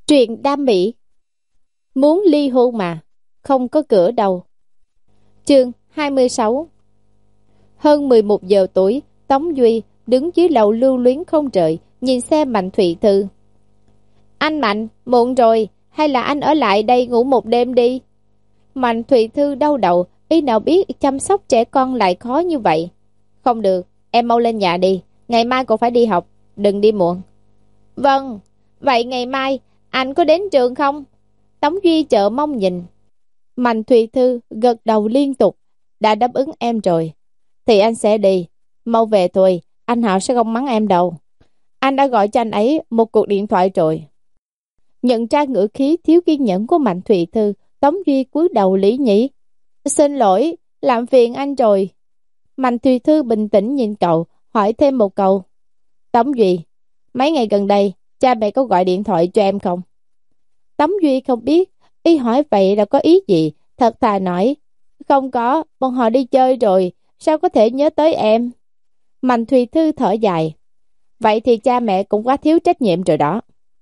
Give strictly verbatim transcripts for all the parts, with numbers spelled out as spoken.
Truyện đam mỹ. Muốn ly hôn mà không có cửa đâu. Chương hai mươi sáu. Hơn mười một giờ tối, Tống Duy đứng dưới lầu lưu luyến không rời, nhìn xe Mạnh Thụy Thư. Anh Mạnh, muộn rồi, hay là anh ở lại đây ngủ một đêm đi? Mạnh Thụy Thư đau đầu, ý nào biết chăm sóc trẻ con lại khó như vậy. Không được, em mau lên nhà đi, ngày mai còn phải đi học, đừng đi muộn. Vâng, vậy ngày mai anh có đến trường không? Tống Duy chợ mong nhìn. Mạnh Thụy Thư gật đầu liên tục. Đã đáp ứng em rồi thì anh sẽ đi. Mau về thôi, anh Hạo sẽ không mắng em đâu. Anh đã gọi cho anh ấy một cuộc điện thoại rồi. Nhận ra ngữ khí thiếu kiên nhẫn của Mạnh Thụy Thư, Tống Duy cúi đầu lý nhí. Xin lỗi, làm phiền anh rồi. Mạnh Thụy Thư bình tĩnh nhìn cậu, hỏi thêm một câu. Tống Duy, mấy ngày gần đây cha mẹ có gọi điện thoại cho em không? Tống Duy không biết y hỏi vậy là có ý gì, thật thà nói. Không có, bọn họ đi chơi rồi, sao có thể nhớ tới em? Mạnh Thùy Thư thở dài. Vậy thì cha mẹ cũng quá thiếu trách nhiệm rồi đó.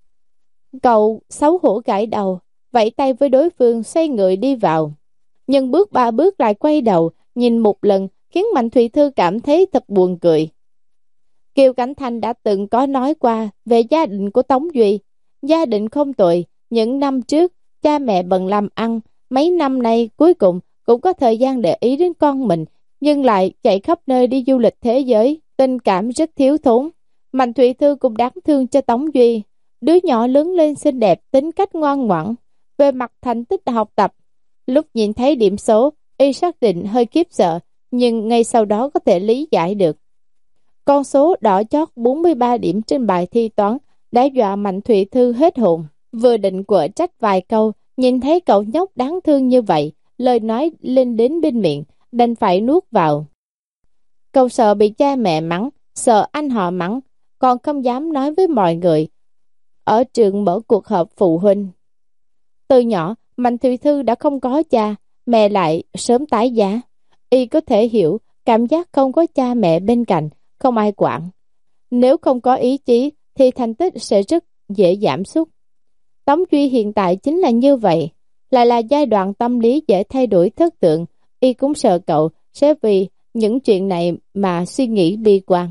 Cậu xấu hổ gãi đầu, vẫy tay với đối phương xoay người đi vào. Nhưng bước ba bước lại quay đầu, nhìn một lần khiến Mạnh Thùy Thư cảm thấy thật buồn cười. Kiều Cảnh Thanh đã từng có nói qua về gia đình của Tống Duy. Gia đình không tồi, những năm trước cha mẹ bận làm ăn, mấy năm nay cuối cùng cũng có thời gian để ý đến con mình, nhưng lại chạy khắp nơi đi du lịch thế giới, tình cảm rất thiếu thốn. Mạnh Thụy Thư cũng đáng thương cho Tống Duy, đứa nhỏ lớn lên xinh đẹp, tính cách ngoan ngoãn. Về mặt thành tích học tập, lúc nhìn thấy điểm số, y xác định hơi khiếp sợ, nhưng ngay sau đó có thể lý giải được. Con số đỏ chót bốn mươi ba điểm trên bài thi toán đã dọa Mạnh Thụy Thư hết hồn. Vừa định quở trách vài câu, nhìn thấy cậu nhóc đáng thương như vậy, lời nói lên đến bên miệng, đành phải nuốt vào. Cậu sợ bị cha mẹ mắng, sợ anh họ mắng, còn không dám nói với mọi người. Ở trường mở cuộc họp phụ huynh. Từ nhỏ, Mạnh Thụy Thư đã không có cha, mẹ lại sớm tái giá. Y có thể hiểu cảm giác không có cha mẹ bên cạnh, không ai quản. Nếu không có ý chí thì thành tích sẽ rất dễ giảm sút. Tống Duy hiện tại chính là như vậy, lại là giai đoạn tâm lý dễ thay đổi thất thường. Y cũng sợ cậu sẽ vì những chuyện này mà suy nghĩ bi quan.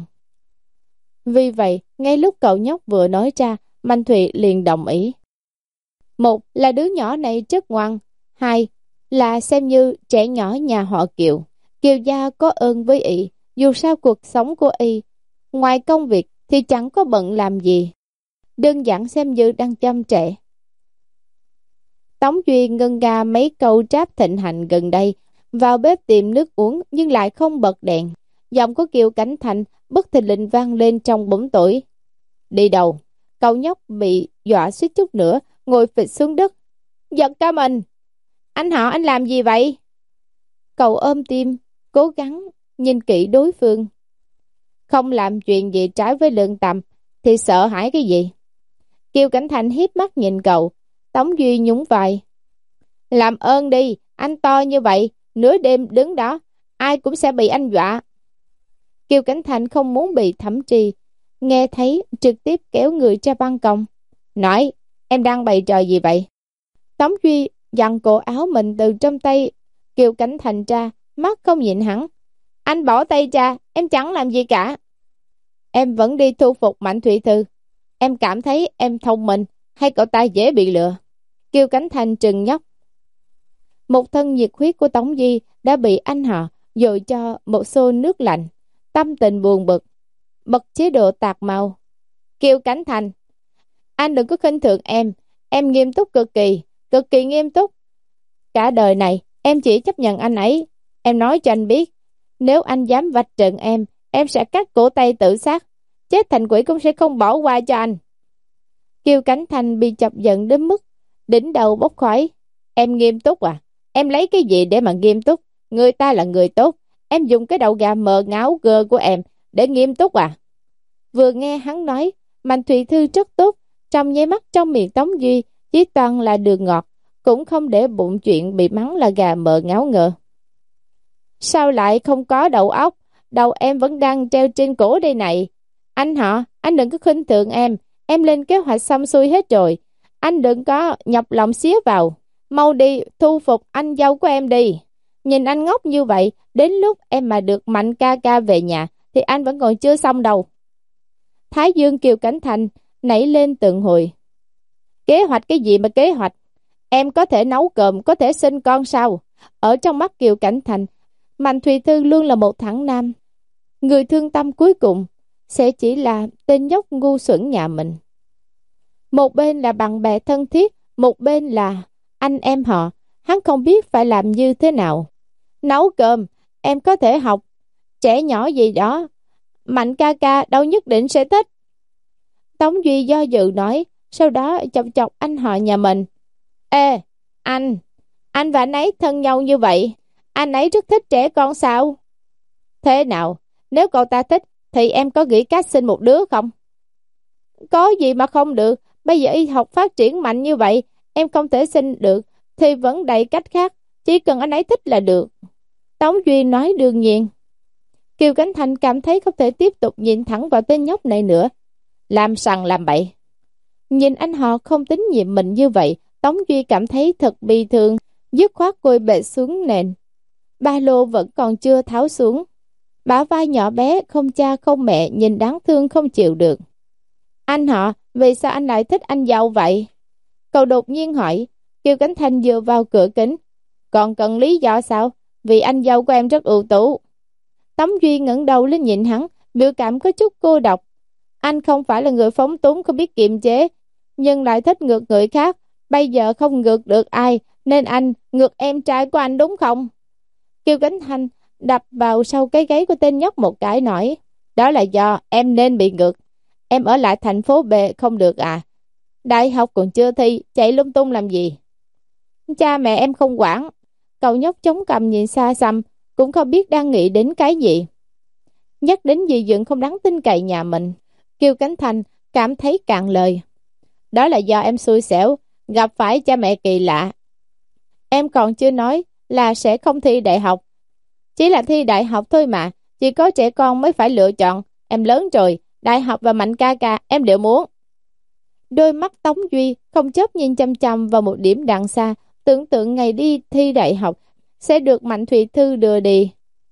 Vì vậy, ngay lúc cậu nhóc vừa nói ra, Mạnh Thụy liền đồng ý. Một là đứa nhỏ này rất ngoan, hai là xem như trẻ nhỏ nhà họ Kiều. Kiều gia có ơn với Y, dù sao cuộc sống của Y, ngoài công việc thì chẳng có bận làm gì. Đơn giản xem như đang chăm trẻ. Tống Duy ngân nga mấy câu tráp thịnh hành gần đây, vào bếp tìm nước uống nhưng lại không bật đèn. Giọng của Kiều Cảnh Thành bất thình lình vang lên trong bóng tối. Đi đâu? Cậu nhóc bị dọa suýt chút nữa, ngồi phịch xuống đất. Giật cả mình! Anh họ anh làm gì vậy? Cậu ôm tim, cố gắng nhìn kỹ đối phương. Không làm chuyện gì trái với lương tâm thì sợ hãi cái gì? Kiều Cảnh Thành hiếp mắt nhìn cậu. Tống Duy nhún vai. Làm ơn đi, anh to như vậy, nửa đêm đứng đó, ai cũng sẽ bị anh dọa. Kiều Cảnh Thành không muốn bị Thẩm Trì nghe thấy, trực tiếp kéo người ra ban công. Nói, em đang bày trò gì vậy? Tống Duy giằng cổ áo mình từ trong tay Kiều Cảnh Thành ra, mắt không nhịn hẳn. Anh bỏ tay ra, em chẳng làm gì cả. Em vẫn đi thu phục Mạnh Thụy Thư. Em cảm thấy em thông minh hay cậu ta dễ bị lừa? Kiều Cảnh Thành trừng nhóc. Một thân nhiệt huyết của Tống Duy đã bị anh họ dội cho một xô nước lạnh. Tâm tình buồn bực, bật chế độ tạc màu. Kiều Cảnh Thành, anh đừng có khinh thường em. Em nghiêm túc cực kỳ, cực kỳ nghiêm túc. Cả đời này em chỉ chấp nhận anh ấy. Em nói cho anh biết, nếu anh dám vạch trần em, em sẽ cắt cổ tay tự sát. Chết thành quỷ cũng sẽ không bỏ qua cho anh. Kiều Cảnh Thành bị chọc giận đến mức đỉnh đầu bốc khói. Em nghiêm túc à? Em lấy cái gì để mà nghiêm túc? Người ta là người tốt. Em dùng cái đầu gà mờ ngáo gơ của em để nghiêm túc à? Vừa nghe hắn nói, Mạnh Thụy Thư rất tốt. Trong nháy mắt trong miệng Tống Duy chỉ toàn là đường ngọt, cũng không để bụng chuyện bị mắng là gà mờ ngáo ngơ. Sao lại không có đầu óc? Đầu em vẫn đang treo trên cổ đây này. Anh họ, anh đừng có khinh thường em. Em lên kế hoạch xong xuôi hết rồi. Anh đừng có nhọc lòng xía vào. Mau đi thu phục anh dâu của em đi. Nhìn anh ngốc như vậy, đến lúc em mà được Mạnh ca ca về nhà thì anh vẫn còn chưa xong đâu. Thái Dương Kiều Cảnh Thành nảy lên từng hồi. Kế hoạch cái gì mà kế hoạch? Em có thể nấu cơm, có thể sinh con sao? Ở trong mắt Kiều Cảnh Thành, Mạnh Thùy Thư luôn là một thằng nam. Người thương tâm cuối cùng sẽ chỉ là tên nhóc ngu xuẩn nhà mình. Một bên là bạn bè thân thiết, một bên là anh em họ. Hắn không biết phải làm như thế nào. Nấu cơm, em có thể học. Trẻ nhỏ gì đó, Mạnh ca ca đâu nhất định sẽ thích. Tống Duy do dự nói, sau đó chọc chọc anh họ nhà mình. Ê, anh, anh và anh ấy thân nhau như vậy, anh ấy rất thích trẻ con sao? Thế nào, nếu cậu ta thích, thì em có nghĩ cách sinh một đứa không? Có gì mà không được, bây giờ y học phát triển mạnh như vậy, em không thể sinh được, thì vẫn đầy cách khác, chỉ cần anh ấy thích là được. Tống Duy nói đương nhiên. Kiều Cảnh Thành cảm thấy không thể tiếp tục nhìn thẳng vào tên nhóc này nữa. Làm sằng làm bậy. Nhìn anh họ không tín nhiệm mình như vậy, Tống Duy cảm thấy thật bi thương, dứt khoát ngồi bệt xuống nền. Ba lô vẫn còn chưa tháo xuống. Bả vai nhỏ bé, không cha không mẹ, nhìn đáng thương không chịu được. Anh họ, vì sao anh lại thích anh dâu vậy? Cậu đột nhiên hỏi. Kiều Cảnh Thành dựa vào cửa kính. Còn cần lý do sao? Vì anh dâu của em rất ưu tú. Tống Duy ngẩng đầu lên nhìn hắn, biểu cảm có chút cô độc. Anh không phải là người phóng túng không biết kiềm chế, nhưng lại thích ngược người khác. Bây giờ không ngược được ai, nên anh ngược em trai của anh đúng không? Kiều Cảnh Thành đập vào sau cái gáy của tên nhóc một cái nói. Đó là do em nên bị ngược. Em ở lại thành phố B không được à? Đại học còn chưa thi, chạy lung tung làm gì? Cha mẹ em không quản. Cậu nhóc chống cằm nhìn xa xăm, cũng không biết đang nghĩ đến cái gì. Nhắc đến dì dựng không đáng tin cậy nhà mình, Kiều Cảnh Thành cảm thấy cạn lời. Đó là do em xui xẻo, gặp phải cha mẹ kỳ lạ. Em còn chưa nói là sẽ không thi đại học. Chỉ là thi đại học thôi mà, chỉ có trẻ con mới phải lựa chọn. Em lớn rồi, đại học và Mạnh ca ca em đều muốn. Đôi mắt Tống Duy không chớp nhìn chăm chăm vào một điểm đằng xa, tưởng tượng ngày đi thi đại học sẽ được Mạnh Thùy Thư đưa đi.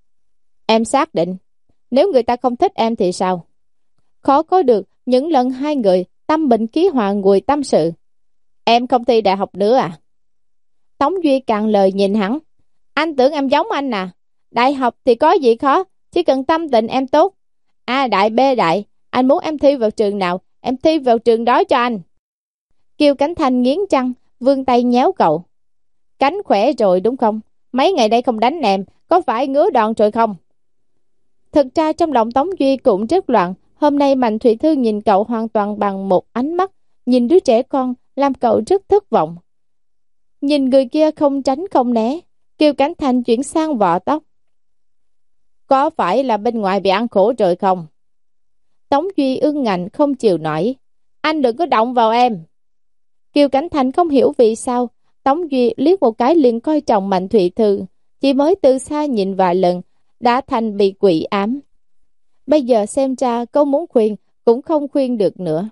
Em xác định, nếu người ta không thích em thì sao? Khó có được những lần hai người tâm bình khí hòa ngồi tâm sự. Em không thi đại học nữa à? Tống Duy cạn lời nhìn hắn. Anh tưởng em giống anh à? Đại học thì có gì khó, chỉ cần tâm tình em tốt. A đại B đại, anh muốn em thi vào trường nào, em thi vào trường đó cho anh. Kiều Cảnh Thành nghiến răng, vươn tay nhéo cậu. Cánh khỏe rồi đúng không? Mấy ngày đây không đánh em, có phải ngứa đòn rồi không? Thực ra trong lòng Tống Duy cũng rất loạn. Hôm nay Mạnh Thủy Thư nhìn cậu hoàn toàn bằng một ánh mắt, nhìn đứa trẻ con làm cậu rất thất vọng. Nhìn người kia không tránh không né, Kiều Cảnh Thành chuyển sang vỏ tóc. Có phải là bên ngoài bị ăn khổ rồi không? Tống Duy ương ngạnh không chịu nổi. Anh đừng có động vào em. Kiều Cảnh Thành không hiểu vì sao Tống Duy liếc một cái liền coi trọng Mạnh Thủy Thư, chỉ mới từ xa nhìn vài lần đã thành bị quỷ ám. Bây giờ xem ra câu muốn khuyên cũng không khuyên được nữa.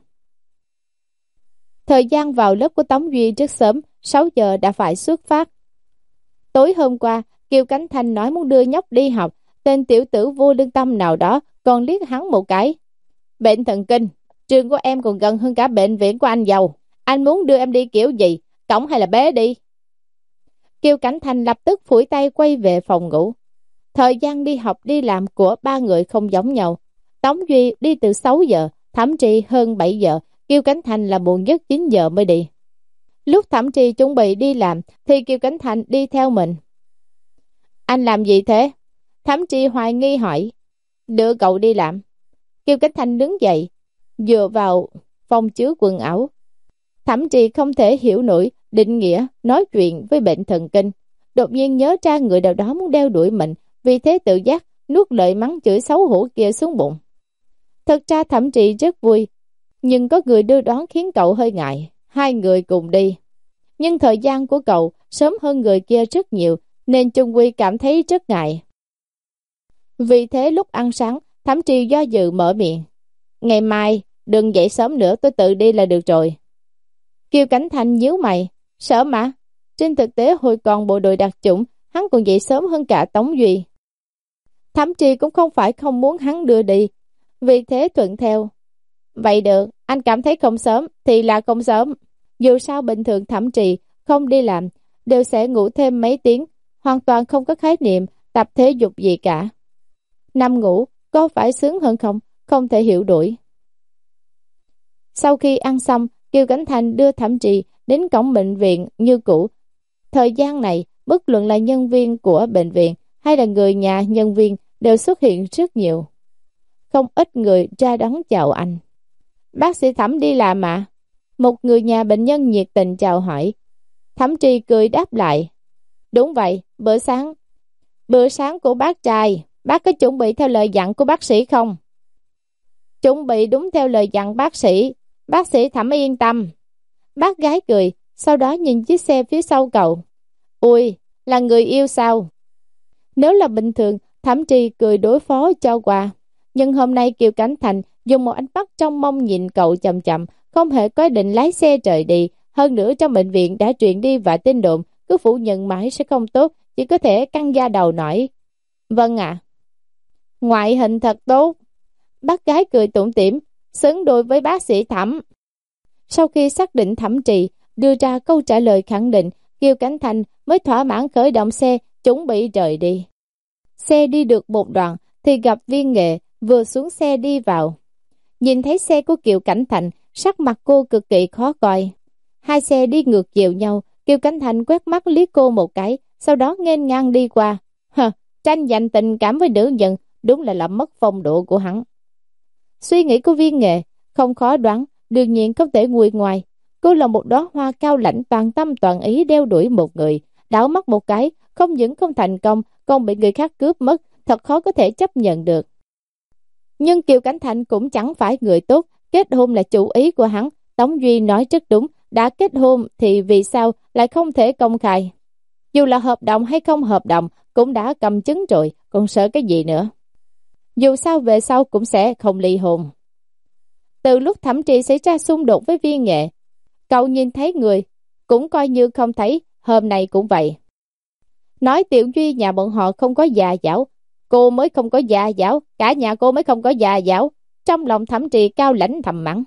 Thời gian vào lớp của Tống Duy rất sớm, sáu giờ đã phải xuất phát. Tối hôm qua, Kiều Cảnh Thành nói muốn đưa nhóc đi học, tên tiểu tử vô lương tâm nào đó còn liếc hắn một cái. Bệnh thần kinh, trường của em còn gần hơn cả bệnh viện của anh giàu. Anh muốn đưa em đi kiểu gì, cổng hay là bế đi? Kiều Cảnh Thành lập tức phủi tay quay về phòng ngủ. Thời gian đi học đi làm của ba người không giống nhau. Tống Duy đi từ sáu giờ, Thẩm Trì hơn bảy giờ, Kiều Cảnh Thành là muộn nhất chín giờ mới đi. Lúc Thẩm Trì chuẩn bị đi làm thì Kiều Cảnh Thành đi theo mình. Anh làm gì thế? Thẩm Trì hoài nghi hỏi. Đưa cậu đi làm. Kiều Cảnh Thành đứng dậy, dựa vào phòng chứa quần áo. Thẩm Trì không thể hiểu nổi định nghĩa nói chuyện với bệnh thần kinh. Đột nhiên nhớ ra người nào đó muốn đeo đuổi mình, vì thế tự giác nuốt lời mắng chửi xấu hổ kia xuống bụng. Thật ra Thẩm Trì rất vui, nhưng có người đưa đón khiến cậu hơi ngại. Hai người cùng đi, nhưng thời gian của cậu sớm hơn người kia rất nhiều, nên chung quy cảm thấy rất ngại. Vì thế lúc ăn sáng, Thẩm Trì do dự mở miệng. Ngày mai đừng dậy sớm nữa, tôi tự đi là được rồi. Kiều Cảnh Thành nhíu mày, sợ mà. Trên thực tế hồi còn bộ đội đặc chủng, hắn còn dậy sớm hơn cả Tống Duy. Thẩm Trì cũng không phải không muốn hắn đưa đi, vì thế thuận theo. Vậy được, anh cảm thấy không sớm thì là không sớm. Dù sao bình thường Thẩm Trì không đi làm, đều sẽ ngủ thêm mấy tiếng, hoàn toàn không có khái niệm tập thể dục gì cả. Nằm ngủ, có phải sướng hơn không? Không thể hiểu đổi. Sau khi ăn xong, Kiều Cảnh Thành đưa Thẩm Trì đến cổng bệnh viện như cũ. Thời gian này, bất luận là nhân viên của bệnh viện hay là người nhà nhân viên đều xuất hiện rất nhiều. Không ít người ra đón chào anh. Bác sĩ Thẩm đi làm mà. Một người nhà bệnh nhân nhiệt tình chào hỏi. Thẩm Trì cười đáp lại. Đúng vậy, bữa sáng. Bữa sáng của bác trai, bác có chuẩn bị theo lời dặn của bác sĩ không? Chuẩn bị đúng theo lời dặn bác sĩ. Bác sĩ Thẩm yên tâm. Bác gái cười, sau đó nhìn chiếc xe phía sau cậu. Ui, là người yêu sao? Nếu là bình thường, Thẩm Trì cười đối phó cho qua. Nhưng hôm nay Kiều Cảnh Thành dùng một ánh mắt trong mong nhìn cậu chậm chậm, không hề có định lái xe rời đi. Hơn nữa trong bệnh viện đã truyền đi và tin đồn, cứ phủ nhận mãi sẽ không tốt, chỉ có thể căng da đầu nổi. Vâng ạ. Ngoại hình thật tốt. Bác gái cười tủm tỉm, xứng đôi với bác sĩ Thẩm. Sau khi xác định Thẩm Trì đưa ra câu trả lời khẳng định, Kiều Cảnh Thành mới thỏa mãn khởi động xe, chuẩn bị rời đi. Xe đi được một đoạn thì gặp Viên Nghệ vừa xuống xe đi vào. Nhìn thấy xe của Kiều Cảnh Thành, sắc mặt cô cực kỳ khó coi. Hai xe đi ngược chiều nhau, Kiều Cảnh Thành quét mắt liếc cô một cái, sau đó nghênh ngang đi qua. Hờ, tranh giành tình cảm với nữ nhân, đúng là làm mất phong độ của hắn. Suy nghĩ của Viên Nghệ không khó đoán, đương nhiên không thể nguôi ngoài. Cô là một đóa hoa cao lãnh toàn tâm toàn ý đeo đuổi một người, đảo mắt một cái, không những không thành công, còn bị người khác cướp mất, thật khó có thể chấp nhận được. Nhưng Kiều Cảnh Thành cũng chẳng phải người tốt, kết hôn là chủ ý của hắn. Tống Duy nói rất đúng, đã kết hôn thì vì sao lại không thể công khai? Dù là hợp đồng hay không hợp đồng, cũng đã cầm chứng rồi, còn sợ cái gì nữa? Dù sao về sau cũng sẽ không ly hôn. Từ lúc Thẩm Trì xảy ra xung đột với Viên Nghệ, cậu nhìn thấy người, cũng coi như không thấy, hôm nay cũng vậy. Nói Tiểu Duy nhà bọn họ không có già giáo, cô mới không có già giáo, cả nhà cô mới không có già giáo. Trong lòng Thẩm Trì cao lãnh thầm mắng.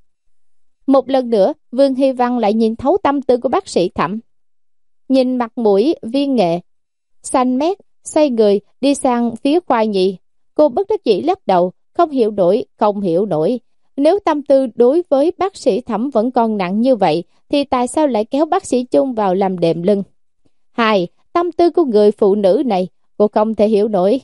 Một lần nữa, Vương Hy Văn lại nhìn thấu tâm tư của bác sĩ Thẩm. Nhìn mặt mũi Viên Nghệ xanh mét, xoay người đi sang phía khoa nhị. Cô bất đắc dĩ lắc đầu, không hiểu nổi, không hiểu nổi. Nếu tâm tư đối với bác sĩ Thẩm vẫn còn nặng như vậy, thì tại sao lại kéo bác sĩ Chung vào làm đệm lưng? Hai, tâm tư của người phụ nữ này, cô không thể hiểu nổi.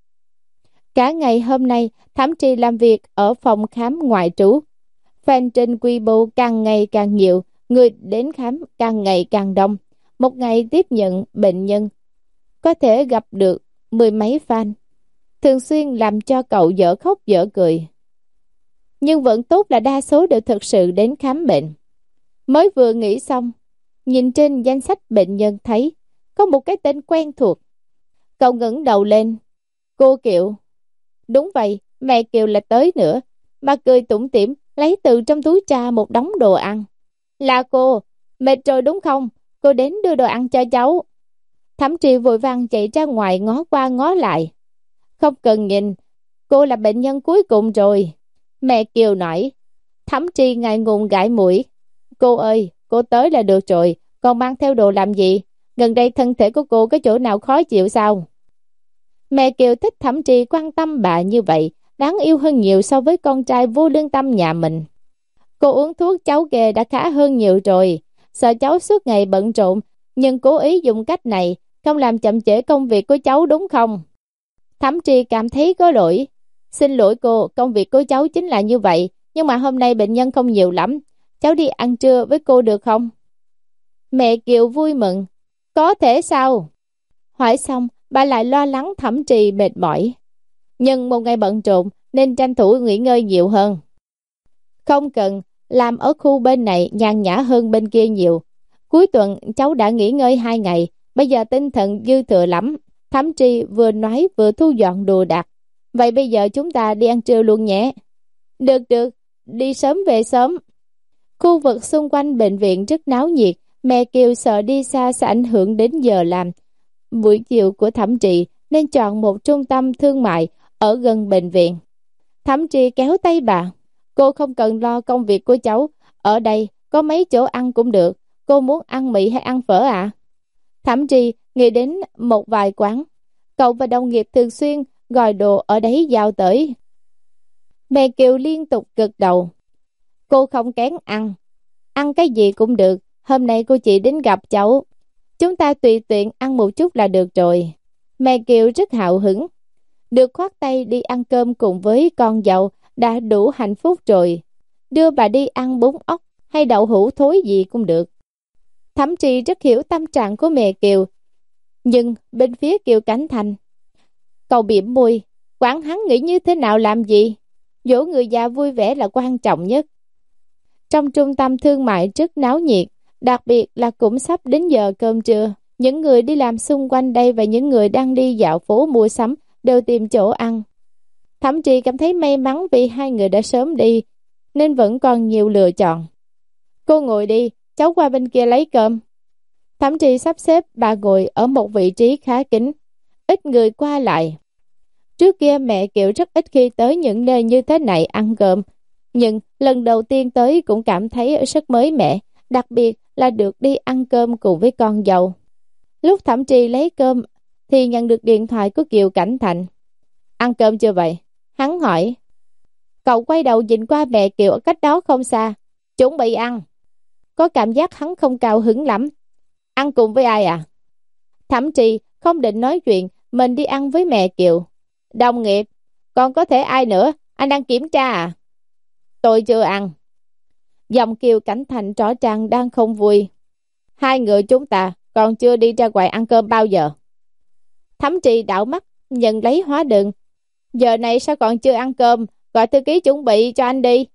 Cả ngày hôm nay, Thẩm Trì làm việc ở phòng khám ngoại trú. Fan trên quy mô càng ngày càng nhiều, người đến khám càng ngày càng đông. Một ngày tiếp nhận bệnh nhân, có thể gặp được mười mấy fan. Thường xuyên làm cho cậu dở khóc dở cười. Nhưng vẫn tốt là đa số đều thực sự đến khám bệnh. Mới vừa nghĩ xong, nhìn trên danh sách bệnh nhân thấy có một cái tên quen thuộc. Cậu ngẩng đầu lên. Cô Kiều. Đúng vậy, mẹ Kiều là tới nữa. Bà cười tủm tỉm, lấy từ trong túi ra một đống đồ ăn. Là cô, mệt rồi đúng không? Cô đến đưa đồ ăn cho cháu. Thẩm Trì vội vàng chạy ra ngoài ngó qua ngó lại. Không cần nhìn, cô là bệnh nhân cuối cùng rồi. Mẹ Kiều nói. Thẩm Trì ngại ngùng gãi mũi. Cô ơi, cô tới là được rồi, còn mang theo đồ làm gì? Gần đây thân thể của cô có chỗ nào khó chịu sao? Mẹ Kiều thích Thẩm Trì quan tâm bà như vậy, đáng yêu hơn nhiều so với con trai vô lương tâm nhà mình. Cô uống thuốc cháu ghê đã khá hơn nhiều rồi, sợ cháu suốt ngày bận rộn, nhưng cố ý dùng cách này, không làm chậm trễ công việc của cháu đúng không? Thẩm Trì cảm thấy có lỗi. Xin lỗi cô, công việc của cháu chính là như vậy, nhưng mà hôm nay bệnh nhân không nhiều lắm, cháu đi ăn trưa với cô được không? Mẹ Kiều vui mừng. Có thể sao? Hỏi xong, bà lại lo lắng Thẩm Trì mệt mỏi. Nhưng một ngày bận rộn nên tranh thủ nghỉ ngơi nhiều hơn. Không cần, làm ở khu bên này nhàn nhã hơn bên kia nhiều. Cuối tuần cháu đã nghỉ ngơi hai ngày, bây giờ tinh thần dư thừa lắm. Thẩm Trì vừa nói vừa thu dọn đồ đạc. Vậy bây giờ chúng ta đi ăn trưa luôn nhé. Được được, đi sớm về sớm. Khu vực xung quanh bệnh viện rất náo nhiệt, mẹ Kiều sợ đi xa sẽ ảnh hưởng đến giờ làm buổi chiều của Thẩm Trì nên chọn một trung tâm thương mại ở gần bệnh viện. Thẩm Trì kéo tay bà. Cô không cần lo công việc của cháu, ở đây có mấy chỗ ăn cũng được. Cô muốn ăn mì hay ăn phở ạ? À? Thẩm Trì nghĩ đến một vài quán. Cậu và đồng nghiệp thường xuyên gọi đồ ở đấy giao tới. Mẹ Kiều liên tục gật đầu. Cô không kén ăn. Ăn cái gì cũng được. Hôm nay cô chỉ đến gặp cháu. Chúng ta tùy tiện ăn một chút là được rồi. Mẹ Kiều rất hào hứng. Được khoác tay đi ăn cơm cùng với con dâu đã đủ hạnh phúc rồi. Đưa bà đi ăn bún ốc hay đậu hũ thối gì cũng được. Thẩm Trì rất hiểu tâm trạng của mẹ Kiều. Nhưng bên phía Kiều Cảnh Thành, cậu bỉm môi, quản hắn nghĩ như thế nào làm gì? Dỗ người già vui vẻ là quan trọng nhất. Trong trung tâm thương mại rất náo nhiệt, đặc biệt là cũng sắp đến giờ cơm trưa. Những người đi làm xung quanh đây và những người đang đi dạo phố mua sắm đều tìm chỗ ăn. Thẩm Trì cảm thấy may mắn vì hai người đã sớm đi, nên vẫn còn nhiều lựa chọn. Cô ngồi đi, cháu qua bên kia lấy cơm. Thẩm Trì sắp xếp bà ngồi ở một vị trí khá kín, ít người qua lại. Trước kia mẹ Kiều rất ít khi tới những nơi như thế này ăn cơm, nhưng lần đầu tiên tới cũng cảm thấy rất mới mẻ, đặc biệt là được đi ăn cơm cùng với con dâu. Lúc Thẩm Trì lấy cơm thì nhận được điện thoại của Kiều Cảnh Thành. Ăn cơm chưa vậy? Hắn hỏi. Cậu quay đầu nhìn qua mẹ Kiều ở cách đó không xa. Chuẩn bị ăn. Có cảm giác hắn không cao hứng lắm. Ăn cùng với ai à? Thẩm Trì không định nói chuyện, mình đi ăn với mẹ Kiều. Đồng nghiệp, còn có thể ai nữa? Anh đang kiểm tra à? Tôi chưa ăn. Giọng Kiều Cảnh Thành rõ ràng đang không vui. Hai người chúng ta còn chưa đi ra ngoài ăn cơm bao giờ. Thẩm Trì đảo mắt nhận lấy hóa đơn. Giờ này sao còn chưa ăn cơm? Gọi thư ký chuẩn bị cho anh đi.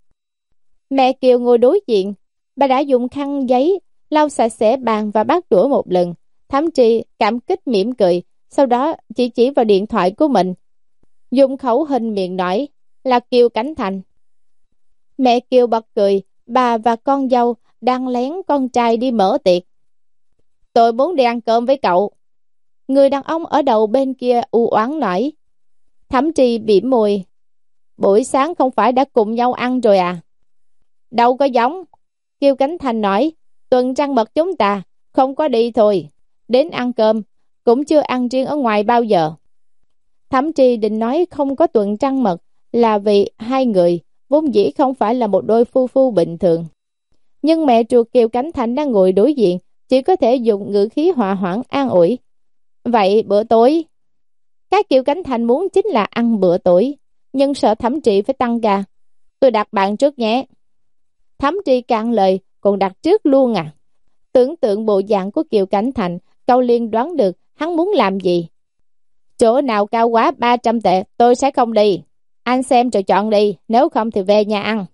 Mẹ Kiều ngồi đối diện. Bà đã dùng khăn giấy lau sạch sẽ bàn và bát đũa một lần. Thẩm Trì cảm kích mỉm cười, sau đó chỉ chỉ vào điện thoại của mình, dùng khẩu hình miệng nói là Kiều Cảnh Thành. Mẹ Kiều bật cười. Bà và con dâu đang lén con trai đi mở tiệc. Tôi muốn đi ăn cơm với cậu. Người đàn ông ở đầu bên kia u oán nói. Thẩm Trì bỉm môi. Buổi sáng không phải đã cùng nhau ăn rồi à? Đâu có giống. Kiều Cảnh Thành nói. Tuần trăng mật chúng ta không có đi thôi. Đến ăn cơm cũng chưa ăn riêng ở ngoài bao giờ. Thẩm Trì định nói không có tuần trăng mật là vì hai người vốn dĩ không phải là một đôi phu phu bình thường. Nhưng mẹ ruột Kiều Cảnh Thành đang ngồi đối diện, chỉ có thể dùng ngữ khí hòa hoãn an ủi. Vậy bữa tối? Cái Kiều Cảnh Thành muốn chính là ăn bữa tối, nhưng sợ Thẩm Trì phải tăng ca. Tôi đặt bạn trước nhé. Thẩm Trì cạn lời, còn đặt trước luôn à? Tưởng tượng bộ dạng của Kiều Cảnh Thành, cậu liền đoán được hắn muốn làm gì. Chỗ nào cao quá ba trăm tệ tôi sẽ không đi. Anh xem rồi chọn đi, nếu không thì về nhà ăn.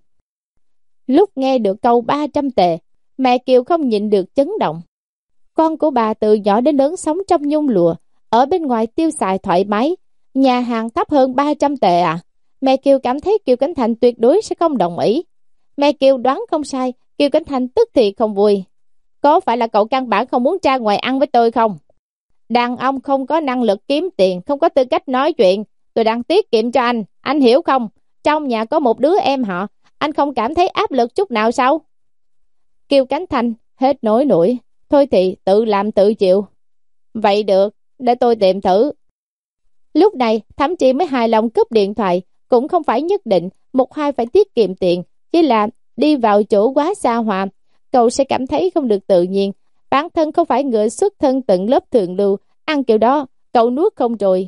Lúc nghe được câu ba trăm tệ, mẹ Kiều không nhịn được chấn động. Con của bà từ nhỏ đến lớn sống trong nhung lụa, ở bên ngoài tiêu xài thoải mái, nhà hàng thấp hơn ba trăm tệ à? Mẹ Kiều cảm thấy Kiều Cảnh Thành tuyệt đối sẽ không đồng ý. Mẹ Kiều đoán không sai, Kiều Cảnh Thành tức thì không vui. Có phải là cậu căn bản không muốn ra ngoài ăn với tôi không? Đàn ông không có năng lực kiếm tiền, không có tư cách nói chuyện. Tôi đang tiết kiệm cho anh, anh hiểu không? Trong nhà có một đứa em họ, anh không cảm thấy áp lực chút nào sao? Kiều Cảnh Thành hết nổi nổi. Thôi thì tự làm tự chịu. Vậy được, để tôi tìm thử. Lúc này Thẩm Trì mới hài lòng cúp điện thoại. Cũng không phải nhất định một hai phải tiết kiệm tiền, chỉ là đi vào chỗ quá xa hoa, cậu sẽ cảm thấy không được tự nhiên. Bản thân không phải người xuất thân tận lớp thượng lưu, ăn kiểu đó cậu nuốt không rồi.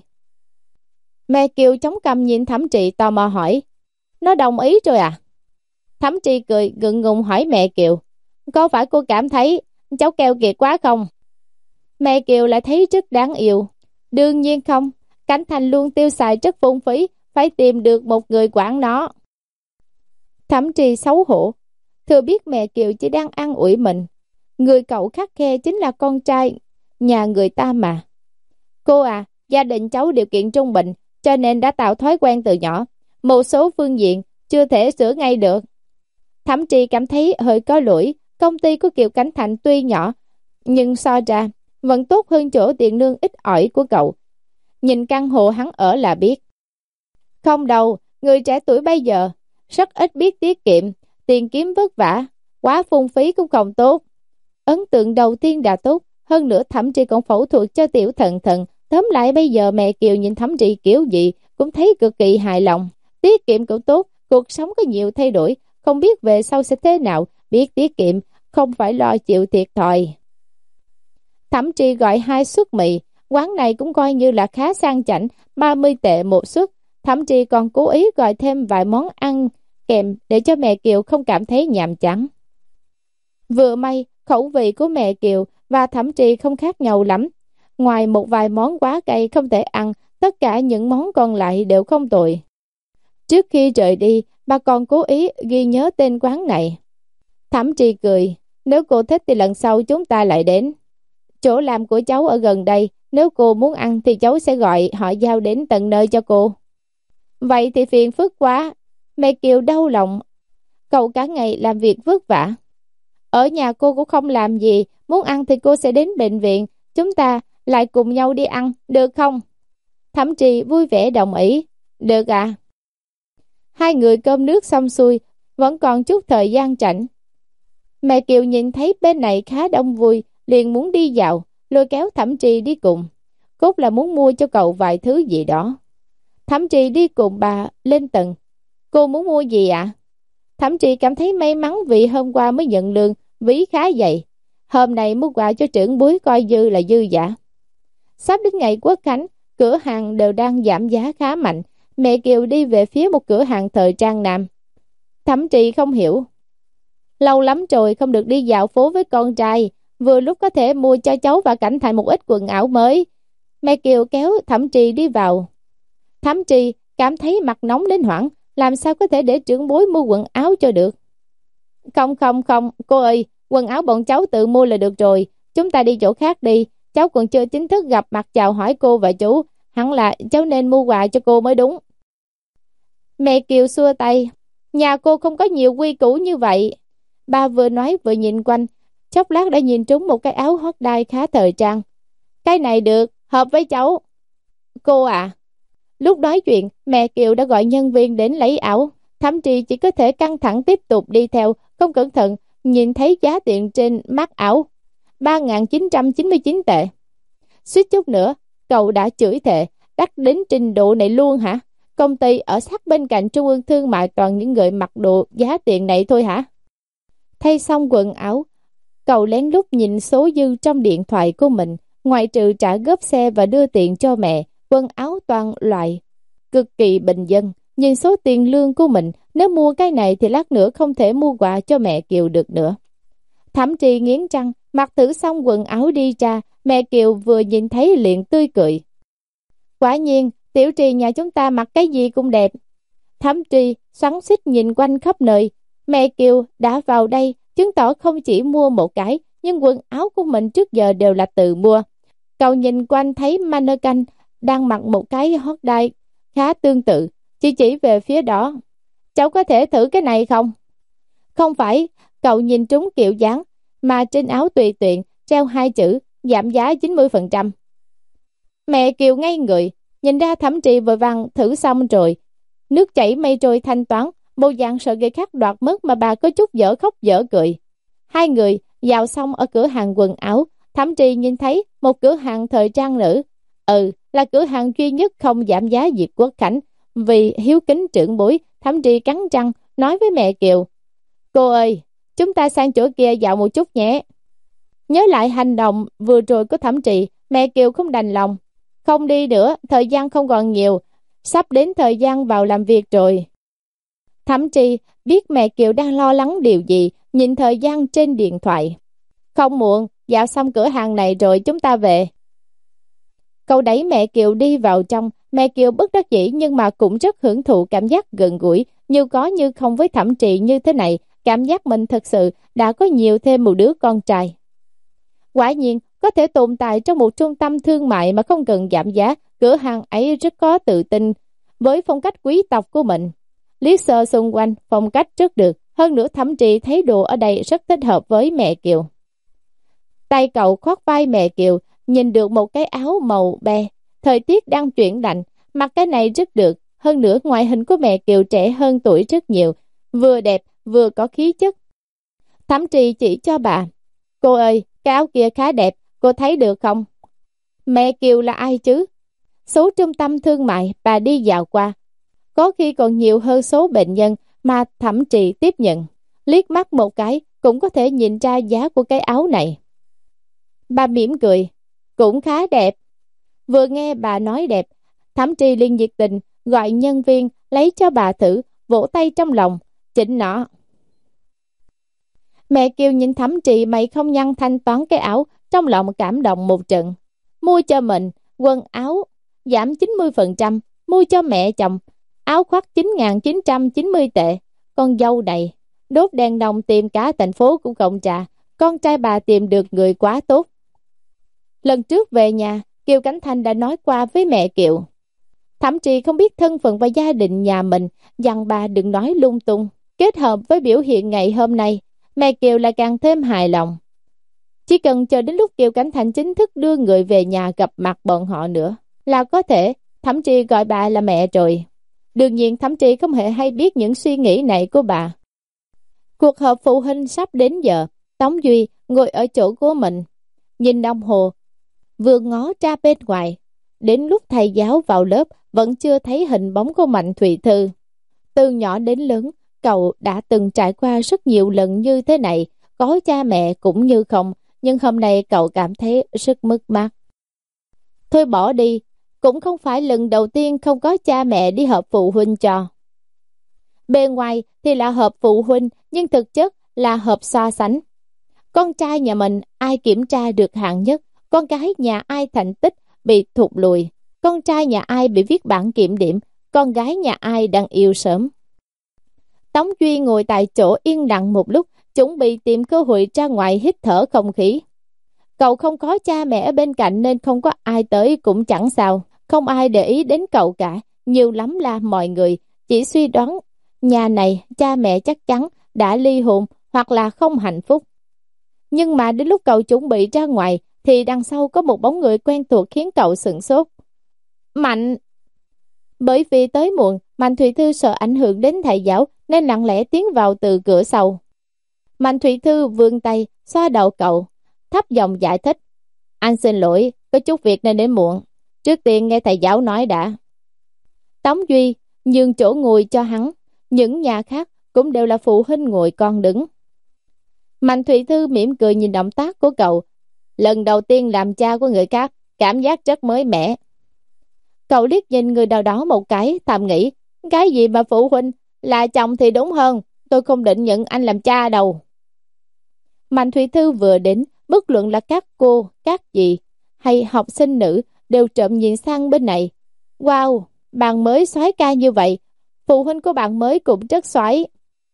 Mẹ Kiều chống cằm nhìn Thẩm Trì tò mò hỏi. Nó đồng ý rồi à? Thẩm Trì cười ngượng ngùng hỏi mẹ Kiều. Có phải cô cảm thấy cháu keo kiệt quá không? Mẹ Kiều lại thấy rất đáng yêu. Đương nhiên không. Cảnh Thành luôn tiêu xài rất phung phí, phải tìm được một người quản nó. Thẩm Trì xấu hổ, thừa biết mẹ Kiều chỉ đang an ủi mình. Người cậu khắt khe chính là con trai nhà người ta mà. Cô à, gia đình cháu điều kiện trung bình, cho nên đã tạo thói quen từ nhỏ. Một số phương diện chưa thể sửa ngay được. Thẩm Trì cảm thấy hơi có lỗi. Công ty của Kiều Cảnh Thành tuy nhỏ, nhưng so ra vẫn tốt hơn chỗ tiền lương ít ỏi của cậu. Nhìn căn hộ hắn ở là biết. Không đâu, người trẻ tuổi bây giờ rất ít biết tiết kiệm, tiền kiếm vất vả, quá phung phí cũng không tốt. Ấn tượng đầu tiên đã tốt, hơn nữa Thẩm Trì còn phẫu thuật cho tiểu thận thận. Tóm lại bây giờ mẹ Kiều nhìn Thẩm Trì kiểu gì cũng thấy cực kỳ hài lòng. Tiết kiệm cũng tốt, cuộc sống có nhiều thay đổi, không biết về sau sẽ thế nào. Biết tiết kiệm, không phải lo chịu thiệt thòi. Thẩm Trì gọi hai suất mì, quán này cũng coi như là khá sang chảnh, ba mươi tệ một suất. Thẩm Trì còn cố ý gọi thêm vài món ăn kèm để cho mẹ Kiều không cảm thấy nhàm chán. Vừa may, khẩu vị của mẹ Kiều và Thẩm Trì không khác nhau lắm. Ngoài một vài món quá cay không thể ăn, tất cả những món còn lại đều không tồi. Trước khi rời đi, bà còn cố ý ghi nhớ tên quán này. Thẩm Trì cười, nếu cô thích thì lần sau chúng ta lại đến. Chỗ làm của cháu ở gần đây, nếu cô muốn ăn thì cháu sẽ gọi họ giao đến tận nơi cho cô. Vậy thì phiền phức quá. Mẹ Kiều đau lòng, cậu cả ngày làm việc vất vả. Ở nhà cô cũng không làm gì, muốn ăn thì cô sẽ đến bệnh viện, chúng ta lại cùng nhau đi ăn, được không? Thẩm Trì vui vẻ đồng ý. Được ạ. À? Hai người cơm nước xong xuôi, vẫn còn chút thời gian rảnh. Mẹ Kiều nhìn thấy bên này khá đông vui, liền muốn đi dạo, lôi kéo Thẩm Trì đi cùng. Cốt là muốn mua cho cậu vài thứ gì đó. Thẩm Trì đi cùng bà lên tầng. Cô muốn mua gì ạ? À? Thẩm Trì cảm thấy may mắn vì hôm qua mới nhận lương, ví khá dày. Hôm nay mua quà cho trưởng bối coi dư là dư giả. Sắp đến ngày Quốc Khánh, cửa hàng đều đang giảm giá khá mạnh. Mẹ Kiều đi về phía một cửa hàng thời trang nam. Thẩm Trì không hiểu. Lâu lắm rồi không được đi dạo phố với con trai, vừa lúc có thể mua cho cháu và Cảnh Thành một ít quần áo mới. Mẹ Kiều kéo Thẩm Trì đi vào. Thẩm Trì cảm thấy mặt nóng đến hoảng, làm sao có thể để trưởng bối mua quần áo cho được. Không không không, cô ơi, quần áo bọn cháu tự mua là được rồi, chúng ta đi chỗ khác đi, cháu còn chưa chính thức gặp mặt chào hỏi cô và chú, hẳn là cháu nên mua quà cho cô mới đúng. Mẹ Kiều xua tay, nhà cô không có nhiều quy củ như vậy. Bà vừa nói vừa nhìn quanh, chốc lát đã nhìn trúng một cái áo hot đai khá thời trang. Cái này được, hợp với cháu. Cô à. Lúc nói chuyện, mẹ Kiều đã gọi nhân viên đến lấy áo. Thẩm Trì chỉ có thể căng thẳng tiếp tục đi theo, không cẩn thận nhìn thấy giá tiền trên mác áo ba nghìn chín trăm chín mươi chín tệ. Suýt chút nữa cậu đã chửi thề, đắt đến trình độ này luôn hả? Công ty ở sát bên cạnh trung ương thương mại toàn những người mặc đồ giá tiền này thôi hả? Thay xong quần áo, cậu lén lút nhìn số dư trong điện thoại của mình. Ngoại trừ trả góp xe và đưa tiền cho mẹ, quần áo toàn loại cực kỳ bình dân. Nhưng số tiền lương của mình, nếu mua cái này thì lát nữa không thể mua quà cho mẹ Kiều được nữa. Thẩm Trì nghiến răng, mặc thử xong quần áo đi ra. Mẹ Kiều vừa nhìn thấy liền tươi cười. Quả nhiên, tiểu Trì nhà chúng ta mặc cái gì cũng đẹp. Thẩm Trì xoắn xít nhìn quanh khắp nơi. Mẹ Kiều đã vào đây, chứng tỏ không chỉ mua một cái, nhưng quần áo của mình trước giờ đều là tự mua. Cậu nhìn quanh thấy mannequin đang mặc một cái hot đai khá tương tự, chỉ chỉ về phía đó. Cháu có thể thử cái này không? Không phải, cậu nhìn trúng kiểu dáng, mà trên áo tùy tiện treo hai chữ giảm giá chín mươi phần trăm. Mẹ Kiều ngây người, nhìn ra Thẩm Trì vội vàng thử xong rồi. Nước chảy mây trôi thanh toán, bộ dạng sợ người khác đoạt mất mà bà có chút dở khóc dở cười. Hai người dạo xong ở cửa hàng quần áo, Thẩm Trì nhìn thấy một cửa hàng thời trang nữ. Ừ, là cửa hàng duy nhất không giảm giá dịp Quốc Khánh. Vì hiếu kính trưởng bối, Thẩm Trì cắn răng nói với mẹ Kiều, cô ơi, chúng ta sang chỗ kia dạo một chút nhé. Nhớ lại hành động vừa rồi của Thẩm Trì, mẹ Kiều không đành lòng. Không đi nữa, thời gian không còn nhiều, sắp đến thời gian vào làm việc rồi. Thẩm Trì biết mẹ Kiều đang lo lắng điều gì, nhìn thời gian trên điện thoại. Không muộn, dạo xong cửa hàng này rồi chúng ta về. Cậu đẩy mẹ Kiều đi vào trong. Mẹ Kiều bất đắc dĩ nhưng mà cũng rất hưởng thụ cảm giác gần gũi, như có như không với Thẩm Trì như thế này. Cảm giác mình thật sự đã có nhiều thêm một đứa con trai. Quả nhiên, có thể tồn tại trong một trung tâm thương mại mà không cần giảm giá. Cửa hàng ấy rất có tự tin với phong cách quý tộc của mình. Liếc sơ xung quanh, phong cách rất được, Hơn nữa Thẩm Trì thấy đồ ở đây rất thích hợp với mẹ Kiều. Tay cậu khoác vai mẹ Kiều, nhìn được một cái áo màu be. Thời tiết đang chuyển lạnh, mặc cái này rất được. Hơn nữa ngoại hình của mẹ Kiều trẻ hơn tuổi rất nhiều, vừa đẹp vừa có khí chất. Thẩm Trì chỉ cho bà: cô ơi, cái áo kia khá đẹp, cô thấy được không? Mẹ Kiều là ai chứ? Số trung tâm thương mại bà đi dạo qua, có khi còn nhiều hơn số bệnh nhân mà Thẩm Trì tiếp nhận. Liếc mắt một cái cũng có thể nhìn ra giá của cái áo này. Bà mỉm cười: cũng khá đẹp. Vừa nghe bà nói đẹp, Thẩm Trì liền nhiệt tình gọi nhân viên lấy cho bà thử, vỗ tay trong lòng: chỉnh nó. Mẹ Kiều nhìn Thẩm Trì mày không nhăn thanh toán cái áo, trong lòng cảm động một trận. Mua cho mình quần áo giảm chín mươi phần trăm, mua cho mẹ chồng áo khoác chín nghìn chín trăm chín mươi tệ. Con dâu này đốt đèn đồng tìm cả thành phố cũng không trả. Con trai bà tìm được người quá tốt. Lần trước về nhà, Kiều Cảnh Thanh đã nói qua với mẹ Kiều. Thẩm Trì không biết thân phận và gia đình nhà mình, dặn bà đừng nói lung tung. Kết hợp với biểu hiện ngày hôm nay, mẹ Kiều lại càng thêm hài lòng. Chỉ cần chờ đến lúc Kiều Cảnh Thanh chính thức đưa người về nhà gặp mặt bọn họ nữa là có thể Thẩm Trì gọi bà là mẹ rồi. Đương nhiên Thẩm Trì không hề hay biết những suy nghĩ này của bà. Cuộc họp phụ huynh sắp đến giờ. Tống Duy ngồi ở chỗ của mình, nhìn đồng hồ, vừa ngó ra bên ngoài. Đến lúc thầy giáo vào lớp vẫn chưa thấy hình bóng của Mạnh Thụy Thư. Từ nhỏ đến lớn, cậu đã từng trải qua rất nhiều lần như thế này, có cha mẹ cũng như không, nhưng hôm nay cậu cảm thấy rất mất mát. Thôi bỏ đi, cũng không phải lần đầu tiên không có cha mẹ đi họp phụ huynh cho. Bề ngoài thì là họp phụ huynh, nhưng thực chất là họp so sánh. Con trai nhà mình ai kiểm tra được hạng nhất, con gái nhà ai thành tích bị thụt lùi, con trai nhà ai bị viết bản kiểm điểm, con gái nhà ai đang yêu sớm. Tống Duy ngồi tại chỗ yên lặng một lúc, chuẩn bị tìm cơ hội ra ngoài hít thở không khí. Cậu không có cha mẹ ở bên cạnh nên không có ai tới cũng chẳng sao, không ai để ý đến cậu cả. Nhiều lắm là mọi người chỉ suy đoán nhà này cha mẹ chắc chắn đã ly hôn hoặc là không hạnh phúc. Nhưng mà đến lúc cậu chuẩn bị ra ngoài thì đằng sau có một bóng người quen thuộc khiến cậu sửng sốt. Mạnh! Bởi vì tới muộn, Mạnh Thụy Thư sợ ảnh hưởng đến thầy giáo nên lặng lẽ tiến vào từ cửa sau. Mạnh Thụy Thư vươn tay xoa đầu cậu, thấp giọng giải thích: anh xin lỗi, có chút việc nên đến muộn. Trước tiên nghe thầy giáo nói đã. Tống Duy nhường chỗ ngồi cho hắn, những nhà khác cũng đều là phụ huynh ngồi con đứng. Mạnh Thụy Thư mỉm cười nhìn động tác của cậu. Lần đầu tiên làm cha của người khác, cảm giác rất mới mẻ. Cậu liếc nhìn người nào đó một cái, thầm nghĩ: cái gì mà phụ huynh, là chồng thì đúng hơn, tôi không định nhận anh làm cha đâu. Mạnh Thụy Thư vừa đến, bất luận là các cô, các dì hay học sinh nữ đều trộm nhìn sang bên này. Wow, bạn mới soái ca như vậy, phụ huynh của bạn mới cũng rất soái.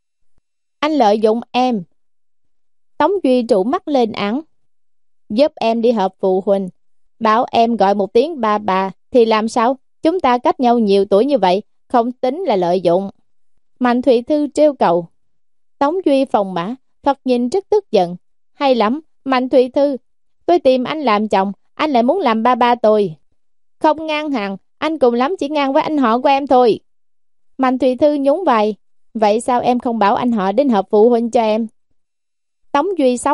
Anh lợi dụng em. Tống Duy trụ mắt lên án: giúp em đi họp phụ huynh, bảo em gọi một tiếng ba bà thì làm sao? Chúng ta cách nhau nhiều tuổi như vậy, không tính là lợi dụng. Mạnh Thụy Thư trêu cậu. Tống Duy phòng mã, thật nhìn rất tức giận. Hay lắm, Mạnh Thụy Thư, tôi tìm anh làm chồng, anh lại muốn làm ba ba tôi. Không ngang hàng, anh cùng lắm chỉ ngang với anh họ của em thôi. Mạnh Thụy Thư nhún vai: vậy sao em không bảo anh họ đến họp phụ huynh cho em? Tống Duy sốc: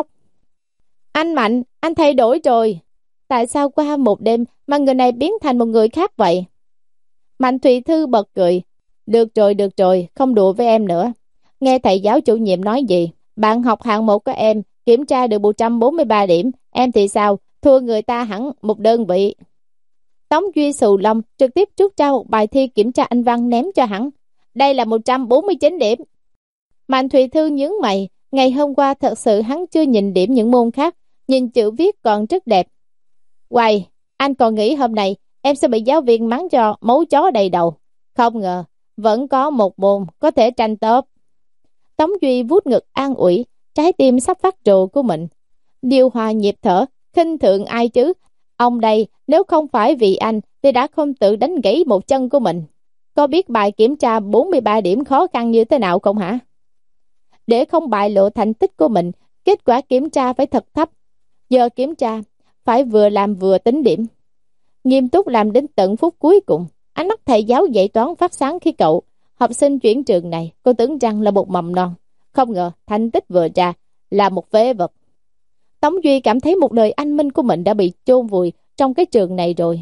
anh Mạnh, anh thay đổi rồi. Tại sao qua một đêm mà người này biến thành một người khác vậy? Mạnh Thụy Thư bật cười: được rồi, được rồi, không đùa với em nữa. Nghe thầy giáo chủ nhiệm nói gì? Bạn học hạng một của em kiểm tra được một trăm bốn mươi ba điểm, em thì sao? Thua người ta hẳn một đơn vị. Tống Duy xù lông, trực tiếp rút ra một bài thi kiểm tra Anh văn ném cho hắn. Đây là một trăm bốn mươi chín điểm. Mạnh Thụy Thư nhướng mày, ngày hôm qua thật sự hắn chưa nhìn điểm những môn khác, nhìn chữ viết còn rất đẹp. Quay, anh còn nghĩ hôm nay em sẽ bị giáo viên mắng cho máu chó đầy đầu. Không ngờ, vẫn có một môn có thể tranh top. Tống Duy vuốt ngực an ủi, trái tim sắp phát rồ của mình. Điều hòa nhịp thở, khinh thường ai chứ? Ông đây, nếu không phải vì anh thì đã không tự đánh gãy một chân của mình. Có biết bài kiểm tra bốn mươi ba điểm khó khăn như thế nào không hả? để không bại lộ thành tích của mình, kết quả kiểm tra phải thật thấp. Giờ kiểm tra, phải vừa làm vừa tính điểm. Nghiêm túc làm đến tận phút cuối cùng, ánh mắt thầy giáo dạy toán phát sáng khi cậu học sinh chuyển trường này. Cô tưởng rằng là một mầm non, không ngờ thành tích vừa ra là một phế vật. Tống Duy cảm thấy một đời anh minh của mình đã bị chôn vùi trong cái trường này rồi.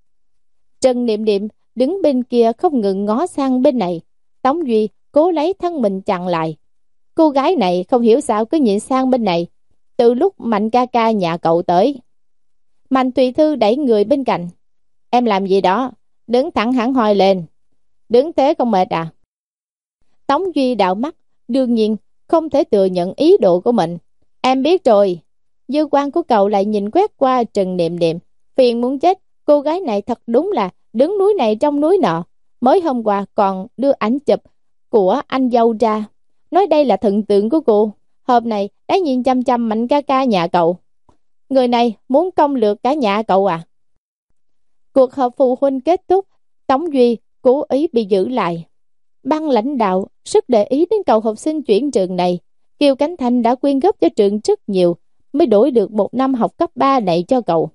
Trần Niệm Niệm đứng bên kia không ngừng ngó sang bên này. Tống Duy cố lấy thân mình chặn lại. Cô gái này không hiểu sao cứ nhìn sang bên này từ lúc Mạnh ca ca nhà cậu tới. Mạnh Thùy Thư đẩy người bên cạnh. Em làm gì đó? Đứng thẳng hẳn hoi lên. Đứng thế không mệt à? Tống Duy đảo mắt, đương nhiên không thể thừa nhận ý đồ của mình. Em biết rồi. Dư quan của cậu lại nhìn quét qua Trần Niệm Niệm. Phiền muốn chết, cô gái này thật đúng là đứng núi này trong núi nọ. Mới hôm qua còn đưa ảnh chụp của anh dâu ra, nói đây là thần tượng của cô. Hôm nay đã nhìn chăm chăm Mạnh ca ca nhà cậu. Người này muốn công lược cả nhà cậu à? Cuộc họp phụ huynh kết thúc, Tống Duy cố ý bị giữ lại. Ban lãnh đạo rất để ý đến cậu học sinh chuyển trường này. Kiều Cánh Thành đã quyên góp cho trường rất nhiều mới đổi được một năm học cấp ba này cho cậu.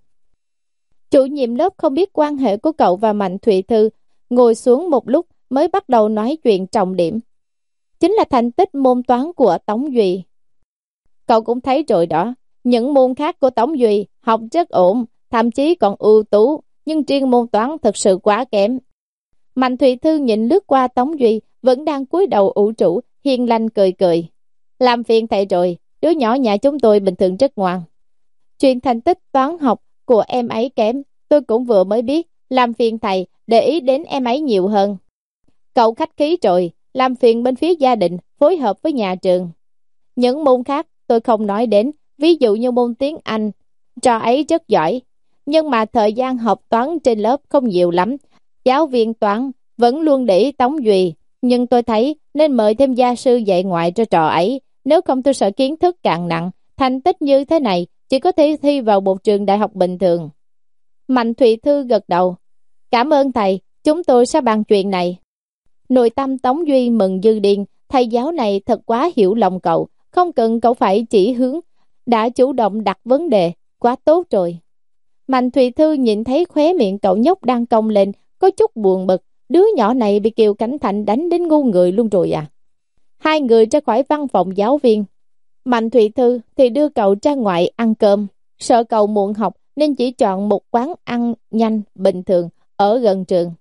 Chủ nhiệm lớp không biết quan hệ của cậu và Mạnh Thụy Thư, ngồi xuống một lúc mới bắt đầu nói chuyện trọng điểm. Chính là thành tích môn toán của Tống Duy. Cậu cũng thấy rồi đó, những môn khác của Tống Duy học rất ổn, thậm chí còn ưu tú, nhưng riêng môn toán thật sự quá kém. Mạnh Thụy Thư nhìn lướt qua Tống Duy, vẫn đang cúi đầu ủ trụ, hiền lành cười cười. Làm phiền thầy rồi, đứa nhỏ nhà chúng tôi bình thường rất ngoan. Chuyện thành tích toán học của em ấy kém, tôi cũng vừa mới biết, làm phiền thầy để ý đến em ấy nhiều hơn. Cậu khách khí rồi, làm phiền bên phía gia đình phối hợp với nhà trường. Những môn khác tôi không nói đến, ví dụ như môn tiếng Anh, trò ấy rất giỏi, nhưng mà thời gian học toán trên lớp không nhiều lắm. Giáo viên toán vẫn luôn để ý Tống Duy, nhưng tôi thấy nên mời thêm gia sư dạy ngoại cho trò ấy, nếu không tôi sợ kiến thức càng nặng, thành tích như thế này chỉ có thể thi vào một trường đại học bình thường. Mạnh Thụy Thư gật đầu. Cảm ơn thầy, chúng tôi sẽ bàn chuyện này. Nội tâm Tống Duy mừng như điên, thầy giáo này thật quá hiểu lòng cậu, không cần cậu phải chỉ hướng, đã chủ động đặt vấn đề, quá tốt rồi. Mạnh Thụy Thư nhìn thấy khóe miệng cậu nhóc đang cong lên, có chút buồn bực, đứa nhỏ này bị Kiều Cảnh Thành đánh đến ngu người luôn rồi à. Hai người ra khỏi văn phòng giáo viên. Mạnh Thụy Thư thì đưa cậu ra ngoài ăn cơm, sợ cậu muộn học nên chỉ chọn một quán ăn nhanh bình thường ở gần trường.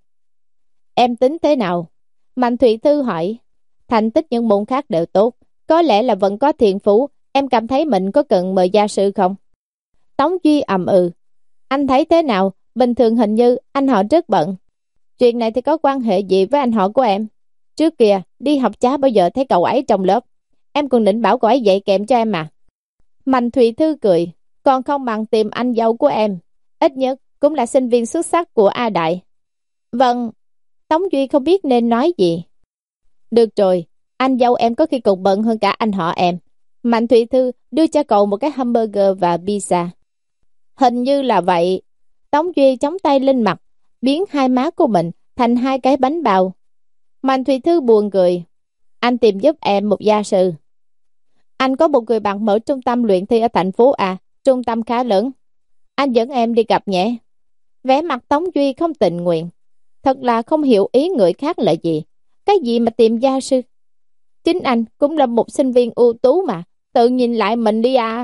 Em tính thế nào? Mạnh Thụy Thư hỏi. Thành tích những môn khác đều tốt, có lẽ là vẫn có thiện phú, em cảm thấy mình có cần mời gia sư không? Tống Duy ậm ừ. Anh thấy thế nào? Bình thường hình như anh họ rất bận. Chuyện này thì có quan hệ gì với anh họ của em? Trước kia đi học chá bao giờ thấy cậu ấy trong lớp, em còn định bảo cậu ấy dạy kèm cho em mà. Mạnh Thụy Thư cười. Còn không bằng tìm anh dâu của em, ít nhất cũng là sinh viên xuất sắc của A Đại. Vâng. Tống Duy không biết nên nói gì. Được rồi, anh dâu em có khi còn bận hơn cả anh họ em. Mạnh Thụy Thư đưa cho cậu một cái hamburger và pizza. Hình như là vậy. Tống Duy chống tay lên mặt, biến hai má của mình thành hai cái bánh bao. Mạnh Thụy Thư buồn cười. Anh tìm giúp em một gia sư. Anh có một người bạn mở trung tâm luyện thi ở thành phố A, trung tâm khá lớn. Anh dẫn em đi gặp nhé. Vẻ mặt Tống Duy không tình nguyện. Thật là không hiểu ý người khác là gì. Cái gì mà tìm gia sư? Chính anh cũng là một sinh viên ưu tú mà. Tự nhìn lại mình đi à.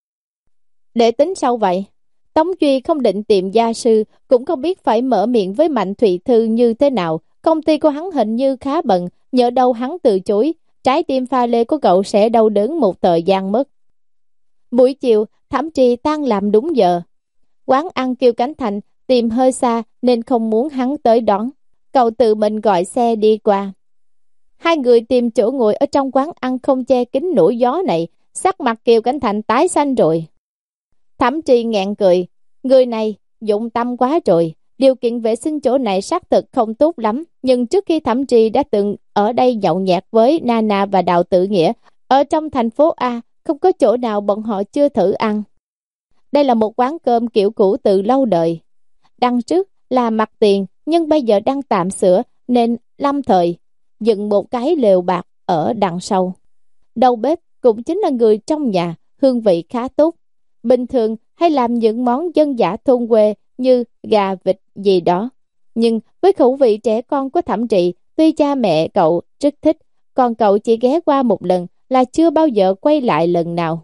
Để tính sau vậy. Tống Duy không định tìm gia sư, cũng không biết phải mở miệng với Mạnh Thụy Thư như thế nào. Công ty của hắn hình như khá bận, nhỡ đâu hắn từ chối, trái tim pha lê của cậu sẽ đau đớn một thời gian mất. Buổi chiều, Thẩm Trì tan làm đúng giờ. Quán ăn Kiều Cánh Thành tìm hơi xa nên không muốn hắn tới đón. Cậu tự mình gọi xe đi qua. Hai người tìm chỗ ngồi ở trong quán ăn không che kín nổi gió này, sắc mặt Kiều Cánh Thành tái xanh rồi. Thẩm Trì ngẹn cười, người này dụng tâm quá rồi. Điều kiện vệ sinh chỗ này xác thực không tốt lắm, nhưng trước khi Thẩm Trì đã từng ở đây nhậu nhẹt với Nana và Đào Tử Nghĩa, ở trong thành phố A không có chỗ nào bọn họ chưa thử ăn. Đây là một quán cơm kiểu cũ từ lâu đời. Đằng trước là mặt tiền, nhưng bây giờ đang tạm sửa nên lâm thời dựng một cái lều bạc ở đằng sau. Đầu bếp cũng chính là người trong nhà, hương vị khá tốt. Bình thường hay làm những món dân dã thôn quê như gà, vịt gì đó. Nhưng với khẩu vị trẻ con của Thẩm Trị, tuy cha mẹ cậu rất thích, còn cậu chỉ ghé qua một lần là chưa bao giờ quay lại lần nào.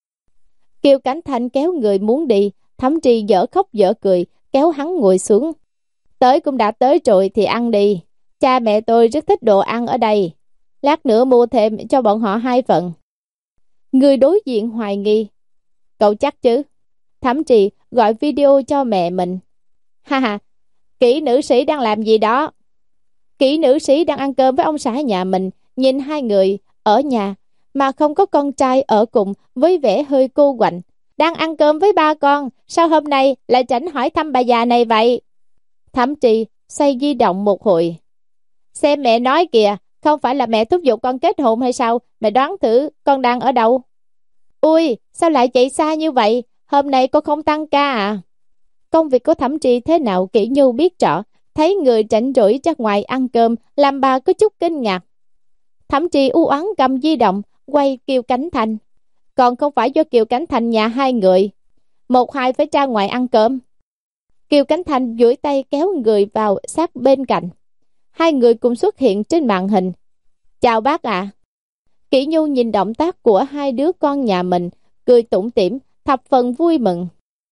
Kiều Cảnh Thanh kéo người muốn đi, Thẩm Trị dở khóc dở cười, kéo hắn ngồi xuống. Tới cũng đã tới rồi thì ăn đi. Cha mẹ tôi rất thích đồ ăn ở đây. Lát nữa mua thêm cho bọn họ hai phần. Người đối diện hoài nghi. Cậu chắc chứ? Thẩm Trì gọi video cho mẹ mình. Ha ha, kỹ nữ sĩ đang làm gì đó? Kỹ nữ sĩ đang ăn cơm với ông xã nhà mình, nhìn hai người ở nhà mà không có con trai ở cùng với vẻ hơi cô quạnh. Đang ăn cơm với ba con, sao hôm nay lại rảnh hỏi thăm bà già này vậy? Thẩm Trì xoay di động một hồi. Xem mẹ nói kìa, không phải là mẹ thúc giục con kết hôn hay sao? Mẹ đoán thử con đang ở đâu? Ui, sao lại chạy xa như vậy? Hôm nay cô không tăng ca à? Công việc của Thẩm Trì thế nào Kỷ Nhu biết rõ. Thấy người rảnh rỗi ra ngoài ăn cơm, làm bà có chút kinh ngạc. Thẩm Trì u oán cầm di động, quay Kiều Cảnh Thanh. Còn không phải do Kiều Cảnh Thanh nhà hai người. Một hai phải ra ngoài ăn cơm. Kiều Cảnh Thanh duỗi tay kéo người vào sát bên cạnh. Hai người cùng xuất hiện trên màn hình. Chào bác ạ. À. Kỷ Nhu nhìn động tác của hai đứa con nhà mình, cười tủm tỉm, thập phần vui mừng.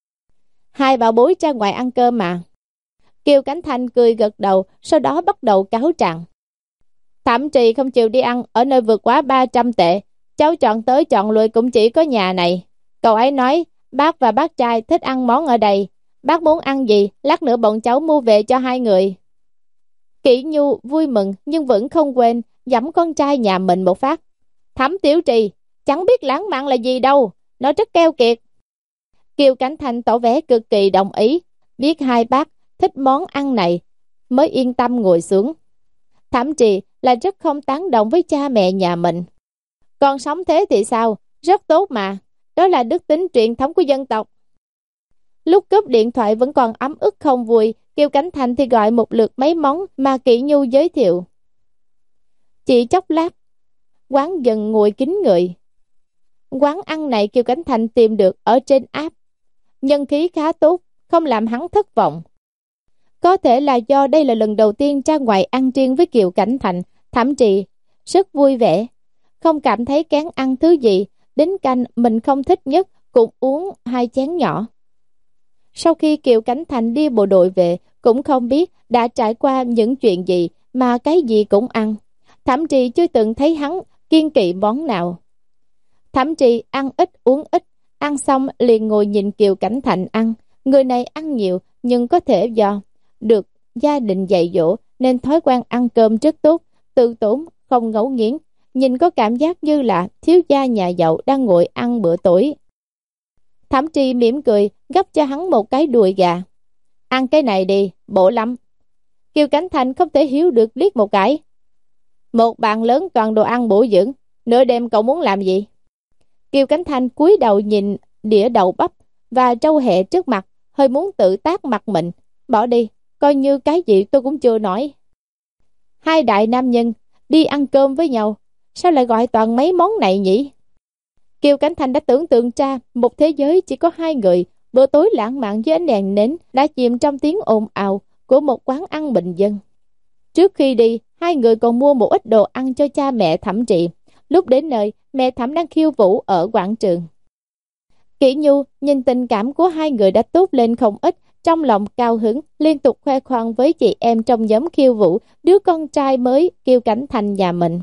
Hai bảo bối ra ngoài ăn cơm mà. Kiều Cảnh Thanh cười gật đầu, sau đó bắt đầu cáo trạng. Thẩm Trì không chịu đi ăn ở nơi vượt quá ba trăm tệ. Cháu chọn tới chọn lui cũng chỉ có nhà này. Cậu ấy nói, bác và bác trai thích ăn món ở đây. Bác muốn ăn gì, lát nữa bọn cháu mua về cho hai người. Kỷ Nhu vui mừng nhưng vẫn không quên giẫm con trai nhà mình một phát. Thẩm Tiểu Trì, chẳng biết lãng mạn là gì đâu, nó rất keo kiệt. Kiều Cảnh Thanh tỏ vẻ cực kỳ đồng ý, biết hai bác thích món ăn này mới yên tâm ngồi xuống. Thẩm Trì là rất không tán đồng với cha mẹ nhà mình. Còn sống thế thì sao? Rất tốt mà, đó là đức tính truyền thống của dân tộc. Lúc cướp điện thoại vẫn còn ấm ức không vui, Kiều Cảnh Thanh thì gọi một lượt mấy món mà Kỷ Nhu giới thiệu. Chỉ chốc lát, quán dần ngồi kín người. Quán ăn này Kiều Cảnh Thanh tìm được ở trên app. Nhân khí khá tốt, không làm hắn thất vọng. Có thể là do đây là lần đầu tiên ra ngoài ăn riêng với Kiều Cảnh Thanh, Thẩm Trì rất vui vẻ, không cảm thấy kén ăn thứ gì, đến canh mình không thích nhất cũng uống hai chén nhỏ. Sau khi Kiều Cảnh Thanh đi bộ đội về, cũng không biết đã trải qua những chuyện gì mà cái gì cũng ăn. Thẩm Trì chưa từng thấy hắn kiêng kỵ món nào. Thẩm Trì ăn ít uống ít, ăn xong liền ngồi nhìn Kiều Cảnh Thanh ăn. Người này ăn nhiều nhưng có thể do được gia đình dạy dỗ nên thói quen ăn cơm rất tốt, tự tốn, không ngấu nghiến. Nhìn có cảm giác như là thiếu gia nhà giàu đang ngồi ăn bữa tối. Thẩm Trì mỉm cười, gấp cho hắn một cái đùi gà. Ăn cái này đi, bổ lắm. Kiều Cảnh Thanh không thể hiểu được liếc một cái. Một bàn lớn toàn đồ ăn bổ dưỡng, nửa đêm cậu muốn làm gì? Kiều Cảnh Thanh cúi đầu nhìn đĩa đậu bắp và rau hẹ trước mặt, hơi muốn tự tác mặt mình. Bỏ đi, coi như cái gì tôi cũng chưa nói. Hai đại nam nhân đi ăn cơm với nhau, sao lại gọi toàn mấy món này nhỉ? Kiều Cảnh Thanh đã tưởng tượng ra một thế giới chỉ có hai người, bữa tối lãng mạn với ánh đèn nến đã chìm trong tiếng ồn ào của một quán ăn bình dân. Trước khi đi, hai người còn mua một ít đồ ăn cho cha mẹ Thẩm Trì. Lúc đến nơi, mẹ Thẩm đang khiêu vũ ở quảng trường. Kỷ Nhu nhìn tình cảm của hai người đã tốt lên không ít, trong lòng cao hứng, liên tục khoe khoang với chị em trong nhóm khiêu vũ đứa con trai mới Kiều Cảnh Thanh nhà mình.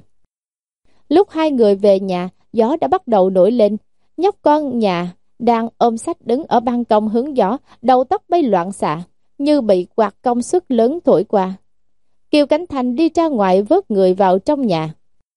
Lúc hai người về nhà, gió đã bắt đầu nổi lên. Nhóc con nhà đang ôm sách đứng ở ban công hứng gió, đầu tóc bay loạn xạ, như bị quạt công suất lớn thổi qua. Kiều Cảnh Thanh đi ra ngoài vớt người vào trong nhà.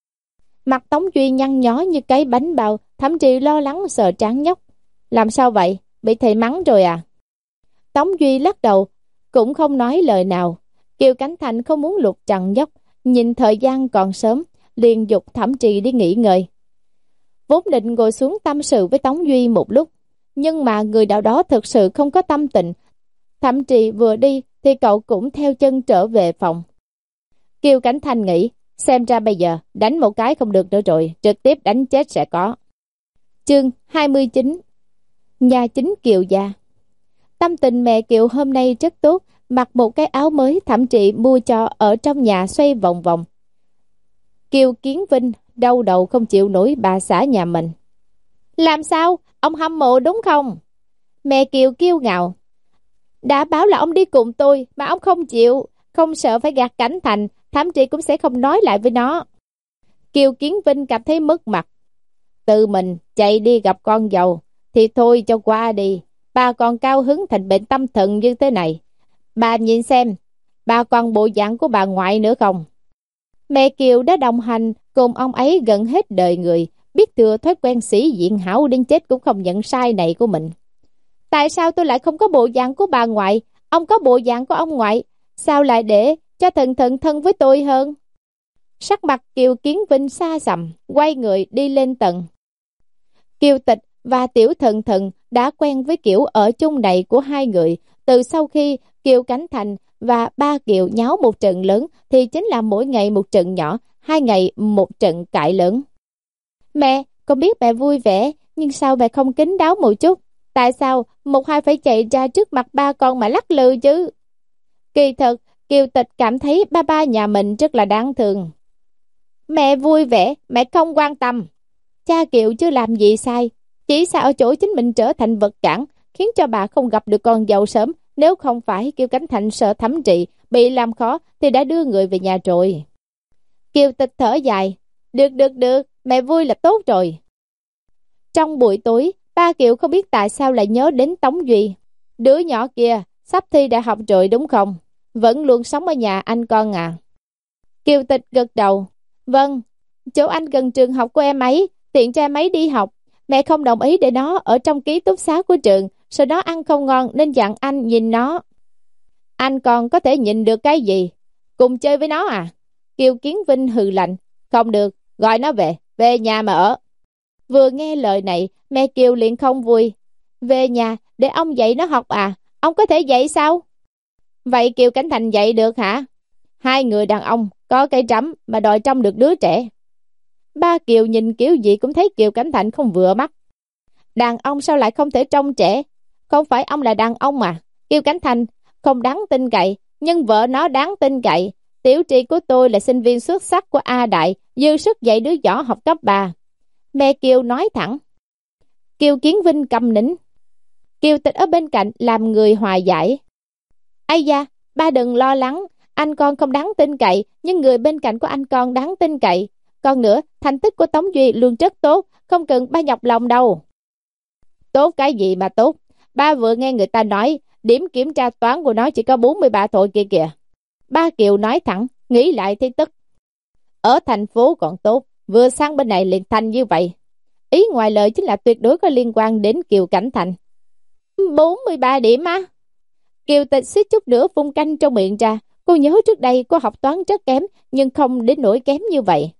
Mặt Tống Duy nhăn nhó như cái bánh bao, Thẩm Trì lo lắng sợ trán nhóc. Làm sao vậy? Bị thầy mắng rồi à? Tống Duy lắc đầu, cũng không nói lời nào. Kiều Cảnh Thanh không muốn lục trằn nhóc, nhìn thời gian còn sớm, liền dục Thẩm Trì đi nghỉ ngơi. Vốn định ngồi xuống tâm sự với Tống Duy một lúc, nhưng mà người đạo đó thực sự không có tâm tình. Thẩm Trì vừa đi thì cậu cũng theo chân trở về phòng. Kiều Cảnh Thanh nghĩ, Xem ra bây giờ đánh một cái không được nữa rồi, trực tiếp đánh chết sẽ có. Chương hai mươi chín. Nhà chính Kiều gia. Tâm tình mẹ Kiều hôm nay rất tốt, mặc một cái áo mới Thẩm Trị mua cho ở trong nhà xoay vòng vòng. Kiều Kiến Vinh đau đầu không chịu nổi bà xã nhà mình. Làm sao? Ông hâm mộ đúng không? Mẹ Kiều kiêu ngạo. Đã báo là ông đi cùng tôi mà ông không chịu, không sợ phải gạt Cảnh Thành, Thẩm Trị cũng sẽ không nói lại với nó. Kiều Kiến Vinh cảm thấy mất mặt. Tự mình chạy đi gặp con dâu thì thôi cho qua đi, bà còn cao hứng thành bệnh tâm thần như thế này. Bà nhìn xem, bà còn bộ dạng của bà ngoại nữa không? Mẹ Kiều đã đồng hành cùng ông ấy gần hết đời người, biết thừa thói quen sĩ diện hảo đến chết cũng không nhận sai này của mình. Tại sao tôi lại không có bộ dạng của bà ngoại? Ông có bộ dạng của ông ngoại, sao lại để cho thần thần thân với tôi hơn? Sắc mặt Kiều Kiến Vinh xa sầm, quay người đi lên tầng. Kiều Tịch và Tiểu Thần Thần đã quen với kiểu ở chung này của hai người. Từ sau khi Kiều Cảnh Thành và ba Kiều nháo một trận lớn thì chính là mỗi ngày một trận nhỏ, hai ngày một trận cãi lớn. Mẹ, con biết mẹ vui vẻ, nhưng sao mẹ không kín đáo một chút? Tại sao một hai phải chạy ra trước mặt ba con mà lắc lư chứ? Kỳ thật, Kiều Tịch cảm thấy ba ba nhà mình rất là đáng thương. Mẹ vui vẻ, mẹ không quan tâm. Cha Kiều chưa làm gì sai, chỉ sao ở chỗ chính mình trở thành vật cản, khiến cho bà không gặp được con dâu sớm. Nếu không phải Kiều Cảnh Thành sợ Thẩm Trị bị làm khó thì đã đưa người về nhà rồi. Kiều Tịch thở dài. Được được được, mẹ vui là tốt rồi. Trong buổi tối, ba Kiều không biết tại sao lại nhớ đến Tống Duy. Đứa nhỏ kia sắp thi đại học rồi đúng không? Vẫn luôn sống ở nhà anh con à? Kiều Tịch gật đầu. Vâng, chỗ anh gần trường học của em ấy, tiện cho em ấy đi học. Mẹ không đồng ý để nó ở trong ký túc xá của trường, sau đó ăn không ngon nên dặn anh nhìn nó. Anh còn có thể nhìn được cái gì? Cùng chơi với nó à? Kiều Kiến Vinh hừ lạnh. Không được, gọi nó về, về nhà mà ở. Vừa nghe lời này, mẹ Kiều liền không vui. Về nhà, để ông dạy nó học à? Ông có thể dạy sao? Vậy Kiều Cảnh Thành dạy được hả? Hai người đàn ông, có cái trắm mà đòi trông được đứa trẻ. Ba Kiều nhìn kiểu gì cũng thấy Kiều Cảnh Thành không vừa mắt. Đàn ông sao lại không thể trông trẻ? Không phải ông là đàn ông mà. Kiều Cảnh Thành không đáng tin cậy, nhưng vợ nó đáng tin cậy. Tiểu Tri của tôi là sinh viên xuất sắc của A Đại, dư sức dạy đứa nhỏ học cấp ba. Mẹ Kiều nói thẳng. Kiều Kiến Vinh câm nín. Kiều Tịch ở bên cạnh làm người hòa giải. Ây da, ba đừng lo lắng, anh con không đáng tin cậy, nhưng người bên cạnh của anh con đáng tin cậy. Còn nữa, thành tích của Tống Duy luôn rất tốt, không cần ba nhọc lòng đâu. Tốt cái gì mà tốt? Ba vừa nghe người ta nói, điểm kiểm tra toán của nó chỉ có bốn mươi ba thôi kia kìa. Ba Kiều nói thẳng, nghĩ lại thấy tức. Ở thành phố còn tốt, vừa sang bên này liền thành như vậy. Ý ngoài lời chính là tuyệt đối có liên quan đến Kiều Cảnh Thành. bốn mươi ba điểm á? Kiều Tịch suýt chút nữa phun canh trong miệng ra. Cô nhớ trước đây cô học toán rất kém, nhưng không đến nỗi kém như vậy.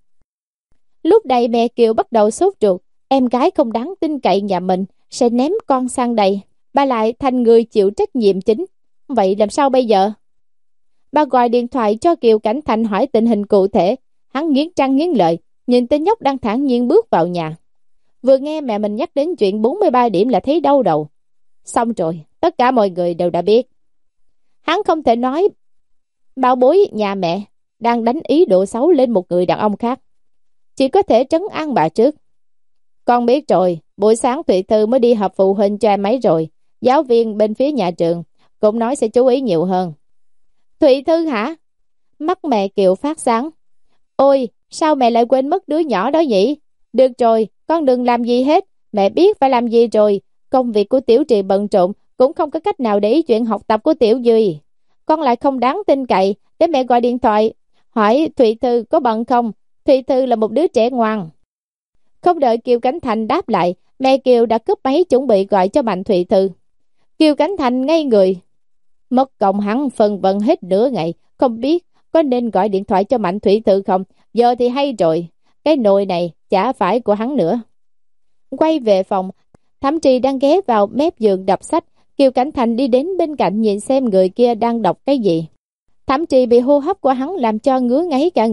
Lúc này mẹ Kiều bắt đầu sốt ruột. Em gái không đáng tin cậy nhà mình sẽ ném con sang đây. Bà lại thành người chịu trách nhiệm chính. Vậy làm sao bây giờ? Bà gọi điện thoại cho Kiều Cảnh Thành hỏi tình hình cụ thể. Hắn nghiến răng nghiến lợi, nhìn tên nhóc đang thản nhiên bước vào nhà. Vừa nghe mẹ mình nhắc đến chuyện bốn mươi ba điểm là thấy đau đầu. Xong rồi, tất cả mọi người đều đã biết. Hắn không thể nói bảo bối nhà mẹ đang đánh ý đồ xấu lên một người đàn ông khác. Chỉ có thể trấn an bà trước. Con biết rồi, buổi sáng Thụy Thư mới đi họp phụ huynh cho em ấy rồi. Giáo viên bên phía nhà trường cũng nói sẽ chú ý nhiều hơn. Thụy Thư hả? Mắt mẹ Kiều phát sáng. Ôi, sao mẹ lại quên mất đứa nhỏ đó nhỉ? Được rồi, con đừng làm gì hết. Mẹ biết phải làm gì rồi. Công việc của Tiểu Trì bận rộn, cũng không có cách nào để ý chuyện học tập của Tiểu Duy. Con lại không đáng tin cậy, để mẹ gọi điện thoại hỏi Thụy Thư có bận không. Thụy Thư là một đứa trẻ ngoan. Không đợi Kiều Cảnh Thành đáp lại, mẹ Kiều đã cướp máy chuẩn bị gọi cho Mạnh Thụy Thư. Kiều Cảnh Thành ngây người. Mất công hắn phân vân hết nửa ngày, không biết có nên gọi điện thoại cho Mạnh Thụy Thư không. Giờ thì hay rồi, cái nồi này chả phải của hắn nữa. Quay về phòng, Thẩm Trì đang ghé vào mép giường đọc sách. Kiều Cảnh Thành đi đến bên cạnh nhìn xem người kia đang đọc cái gì. Thẩm Trì bị hô hấp của hắn làm cho ngứa ngáy cả người,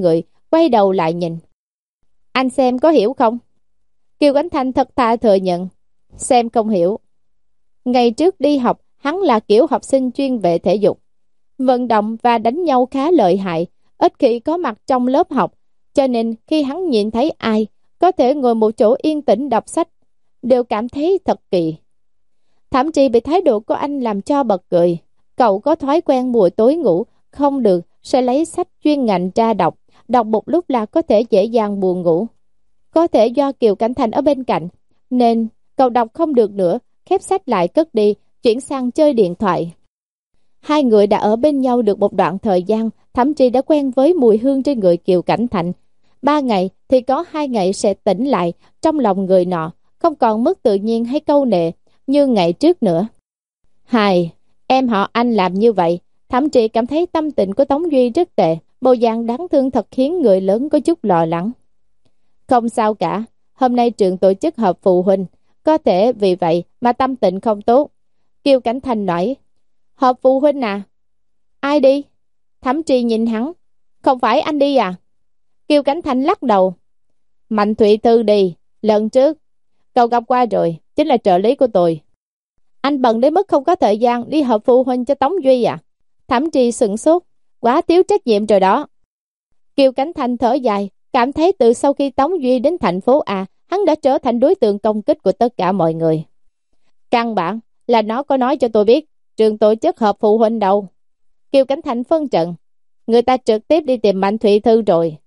quay đầu lại nhìn. Anh xem có hiểu không? Kiều Cảnh Thanh thật thà thừa nhận. Xem không hiểu. Ngày trước đi học, hắn là kiểu học sinh chuyên về thể dục. Vận động và đánh nhau khá lợi hại, ít khi có mặt trong lớp học, cho nên khi hắn nhìn thấy ai có thể ngồi một chỗ yên tĩnh đọc sách, đều cảm thấy thật kỳ. Thậm chí bị thái độ của anh làm cho bật cười. Cậu có thói quen buổi tối ngủ không được sẽ lấy sách chuyên ngành ra đọc, đọc một lúc là có thể dễ dàng buồn ngủ. Có thể do Kiều Cảnh Thanh ở bên cạnh, nên cậu đọc không được nữa, khép sách lại cất đi, chuyển sang chơi điện thoại. Hai người đã ở bên nhau được một đoạn thời gian, thậm chí đã quen với mùi hương trên người Kiều Cảnh Thanh. Ba ngày thì có hai ngày sẽ tỉnh lại trong lòng người nọ, không còn mất tự nhiên hay câu nệ như ngày trước nữa. Hai, em họ anh làm như vậy, thậm chí cảm thấy tâm tình của Tống Duy rất tệ, bộ dạng đáng thương thật khiến người lớn có chút lo lắng. Không sao cả, hôm nay trường tổ chức họp phụ huynh, có thể vì vậy mà tâm tình không tốt. Kiều Cảnh Thanh nói, họp phụ huynh à? Ai đi? Thẩm Trì nhìn hắn, không phải anh đi à? Kiều Cảnh Thanh lắc đầu, Mạnh Thụy Thư đi, lần trước cậu gặp qua rồi, chính là trợ lý của tôi. Anh bận đến mức không có thời gian đi họp phụ huynh cho Tống Duy à? Thẩm Trì sửng sốt, quá thiếu trách nhiệm rồi đó. Kiều Cảnh Thanh thở dài, cảm thấy từ sau khi Tống Duy đến thành phố A, hắn đã trở thành đối tượng công kích của tất cả mọi người. Căn bản là nó có nói cho tôi biết trường tổ chức họp phụ huynh đâu. Kiều Cảnh Thanh phân trận, người ta trực tiếp đi tìm Mạnh Thụy Thư rồi.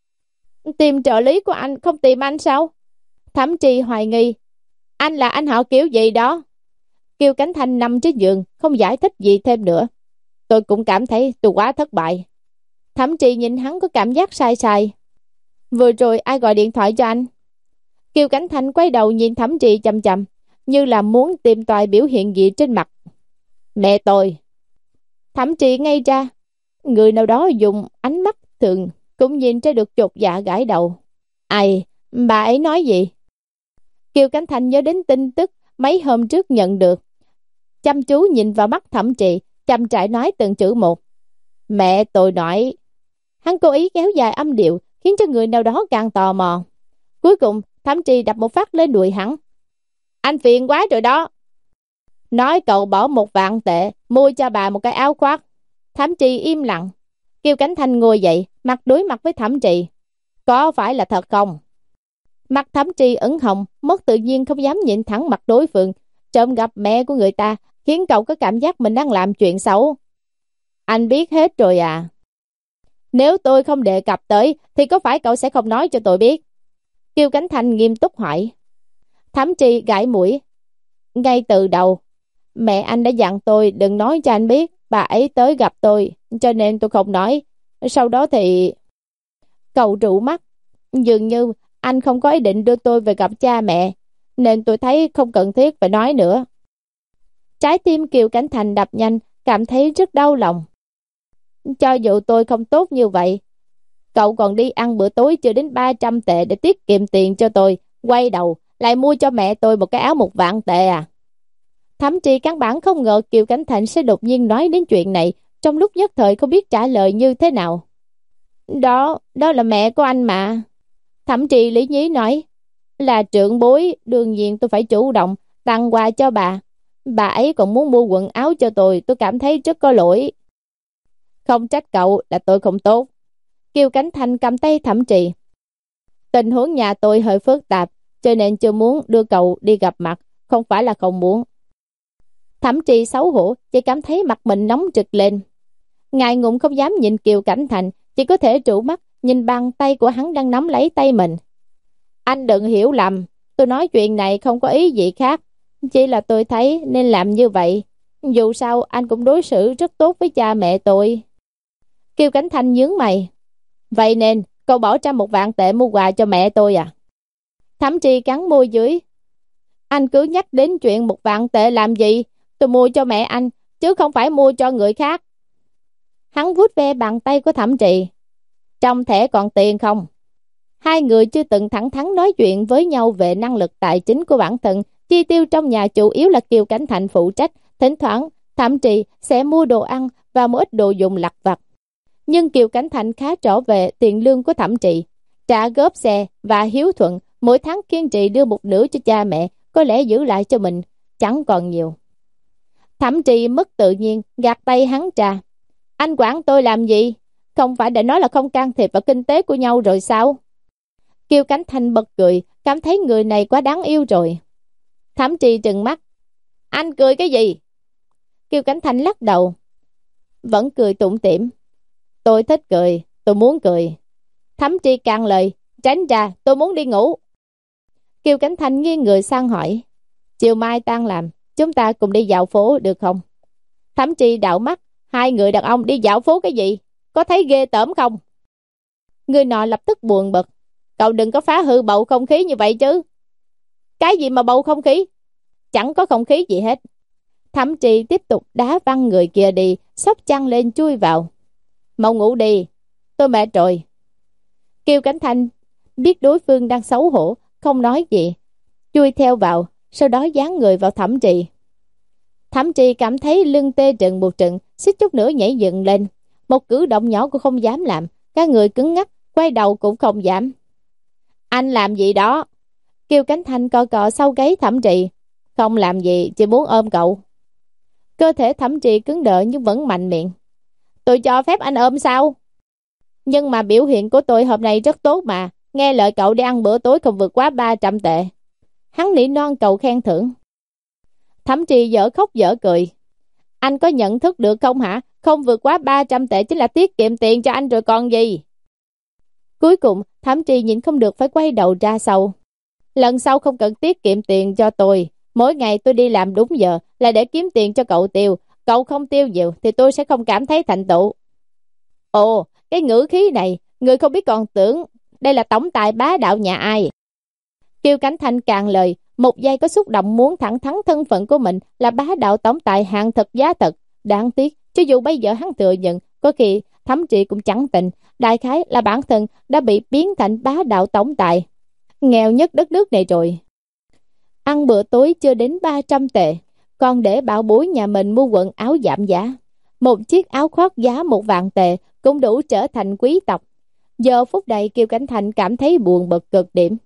Tìm trợ lý của anh, không tìm anh sao? Thẩm Trì hoài nghi, anh là anh họ kiểu gì đó? Kiều Cảnh Thanh nằm trên giường, không giải thích gì thêm nữa. Tôi cũng cảm thấy tôi quá thất bại. Thẩm Trì nhìn hắn có cảm giác sai sai. Vừa rồi ai gọi điện thoại cho anh? Kiều Cảnh Thanh quay đầu nhìn Thẩm Trì chằm chằm, như là muốn tìm tòi biểu hiện gì trên mặt. Mẹ tôi. Thẩm Trì ngay ra, người nào đó dùng ánh mắt thường cũng nhìn ra được chột dạ gãi đầu. Ai, bà ấy nói gì? Kiều Cảnh Thanh nhớ đến tin tức mấy hôm trước nhận được, chăm chú nhìn vào mắt Thẩm Trì, chăm trại nói từng chữ một. Mẹ tôi nói. Hắn cố ý kéo dài âm điệu, khiến cho người nào đó càng tò mò. Cuối cùng Thẩm Trì đập một phát lên đùi hắn. Anh phiền quá rồi đó. Nói cậu bỏ một vạn tệ mua cho bà một cái áo khoác. Thẩm Trì im lặng. Kiều Cảnh Thanh ngồi dậy, mặt đối mặt với Thẩm Trì. Có phải là thật không? Mặt Thẩm Trì ửng hồng, mất tự nhiên không dám nhìn thẳng mặt đối phương. Trộm gặp mẹ của người ta khiến cậu có cảm giác mình đang làm chuyện xấu. Anh biết hết rồi à? Nếu tôi không đề cập tới thì có phải cậu sẽ không nói cho tôi biết? Kiều Cảnh Thanh nghiêm túc hỏi. Thẩm Trì gãi mũi. Ngay từ đầu mẹ anh đã dặn tôi đừng nói cho anh biết bà ấy tới gặp tôi, cho nên tôi không nói. Sau đó thì... Cậu trụ mắt. Dường như anh không có ý định đưa tôi về gặp cha mẹ, nên tôi thấy không cần thiết phải nói nữa. Trái tim Kiều Cảnh Thanh đập nhanh, cảm thấy rất đau lòng. Cho dù tôi không tốt như vậy, cậu còn đi ăn bữa tối chưa đến ba trăm tệ để tiết kiệm tiền cho tôi, quay đầu lại mua cho mẹ tôi một cái áo một vạn tệ à? Thậm chí căn bản không ngờ Kiều Cảnh Thanh sẽ đột nhiên nói đến chuyện này, trong lúc nhất thời không biết trả lời như thế nào. Đó, đó là mẹ của anh mà. Thẩm Trì lý nhí nói, là trưởng bối, đương nhiên tôi phải chủ động tặng quà cho bà. Bà ấy còn muốn mua quần áo cho tôi, tôi cảm thấy rất có lỗi. Không trách cậu, là tôi không tốt. Kiều Cảnh Thanh cầm tay Thẩm Trì. Tình huống nhà tôi hơi phức tạp, cho nên chưa muốn đưa cậu đi gặp mặt, không phải là không muốn. Thẩm Trì xấu hổ, chỉ cảm thấy mặt mình nóng trực lên. Ngại ngùng không dám nhìn Kiều Cảnh Thanh, chỉ có thể trụ mắt nhìn bàn tay của hắn đang nắm lấy tay mình. Anh đừng hiểu lầm, tôi nói chuyện này không có ý gì khác, chỉ là tôi thấy nên làm như vậy. Dù sao anh cũng đối xử rất tốt với cha mẹ tôi. Kiều Cảnh Thanh nhướng mày. Vậy nên cậu bỏ ra một vạn tệ mua quà cho mẹ tôi à? Thẩm Trì cắn môi dưới. Anh cứ nhắc đến chuyện một vạn tệ làm gì? Tôi mua cho mẹ anh, chứ không phải mua cho người khác. Hắn vuốt ve bàn tay của Thẩm Trì. Trong thẻ còn tiền không? Hai người chưa từng thẳng thắn nói chuyện với nhau về năng lực tài chính của bản thân. Chi tiêu trong nhà chủ yếu là Kiều Cảnh Thanh phụ trách. Thỉnh thoảng Thẩm Trì sẽ mua đồ ăn và một ít đồ dùng lặt vặt. Nhưng Kiều Cảnh Thành khá rõ về tiền lương của Thẩm Trì, trả góp xe và hiếu thuận, mỗi tháng kiên trì đưa một nửa cho cha mẹ, có lẽ giữ lại cho mình chẳng còn nhiều. Thẩm Trì mất tự nhiên, gạt tay hắn ra. Anh quản tôi làm gì? Không phải đã nói là không can thiệp vào kinh tế của nhau rồi sao? Kiều Cảnh Thành bật cười, cảm thấy người này quá đáng yêu rồi. Thẩm Trì trừng mắt. Anh cười cái gì? Kiều Cảnh Thành lắc đầu, vẫn cười tủm tỉm. Tôi thích cười, tôi muốn cười. Thẩm Trì cạn lời, tránh ra, tôi muốn đi ngủ. Kiều Cảnh Thành nghiêng người sang hỏi, chiều mai tan làm, chúng ta cùng đi dạo phố được không? Thẩm Trì đảo mắt, hai người đàn ông đi dạo phố cái gì? Có thấy ghê tởm không? Người nọ lập tức buồn bực. Cậu đừng có phá hư bầu không khí như vậy chứ. Cái gì mà bầu không khí? Chẳng có không khí gì hết. Thẩm Trì tiếp tục đá văng người kia đi, xốc chăn lên chui vào. Mau ngủ đi, tôi mệt rồi. Kiều Cảnh Thành biết đối phương đang xấu hổ, không nói gì, chui theo vào, sau đó dán người vào Thẩm Trì. Thẩm Trì cảm thấy lưng tê trừng một trận, suýt chút nữa nhảy dựng lên. Một cử động nhỏ cũng không dám làm, các người cứng ngắc, quay đầu cũng không dám. Anh làm gì đó? Kiều Cảnh Thành cọ cọ sau gáy Thẩm Trì. Không làm gì, chỉ muốn ôm cậu. Cơ thể Thẩm Trì cứng đờ nhưng vẫn mạnh miệng. Tôi cho phép anh ôm sao? Nhưng mà biểu hiện của tôi hôm nay rất tốt mà. Nghe lời cậu đi ăn bữa tối không vượt quá ba trăm tệ. Hắn nỉ non cậu khen thưởng. Thẩm Trì dở khóc dở cười. Anh có nhận thức được không hả? Không vượt quá ba trăm tệ chính là tiết kiệm tiền cho anh rồi còn gì. Cuối cùng Thẩm Trì nhìn không được phải quay đầu ra sau. Lần sau không cần tiết kiệm tiền cho tôi. Mỗi ngày tôi đi làm đúng giờ là để kiếm tiền cho cậu tiêu. Cậu không tiêu nhiều thì tôi sẽ không cảm thấy thành tựu. Ồ, cái ngữ khí này, người không biết còn tưởng đây là tổng tài bá đạo nhà ai. Kiều Cảnh Thành càng lời, một giây có xúc động muốn thẳng thắn thân phận của mình là bá đạo tổng tài hàng thật giá thật. Đáng tiếc, cho dù bây giờ hắn thừa nhận, có khi Thẩm Trì cũng chẳng tình, đại khái là bản thân đã bị biến thành bá đạo tổng tài nghèo nhất đất nước này rồi. Ăn bữa tối chưa đến ba trăm tệ, còn để bảo bối nhà mình mua quần áo giảm giá. Một chiếc áo khoác giá một vạn tệ cũng đủ trở thành quý tộc. Giờ phút này Kiều Cảnh Thành cảm thấy buồn bực cực điểm.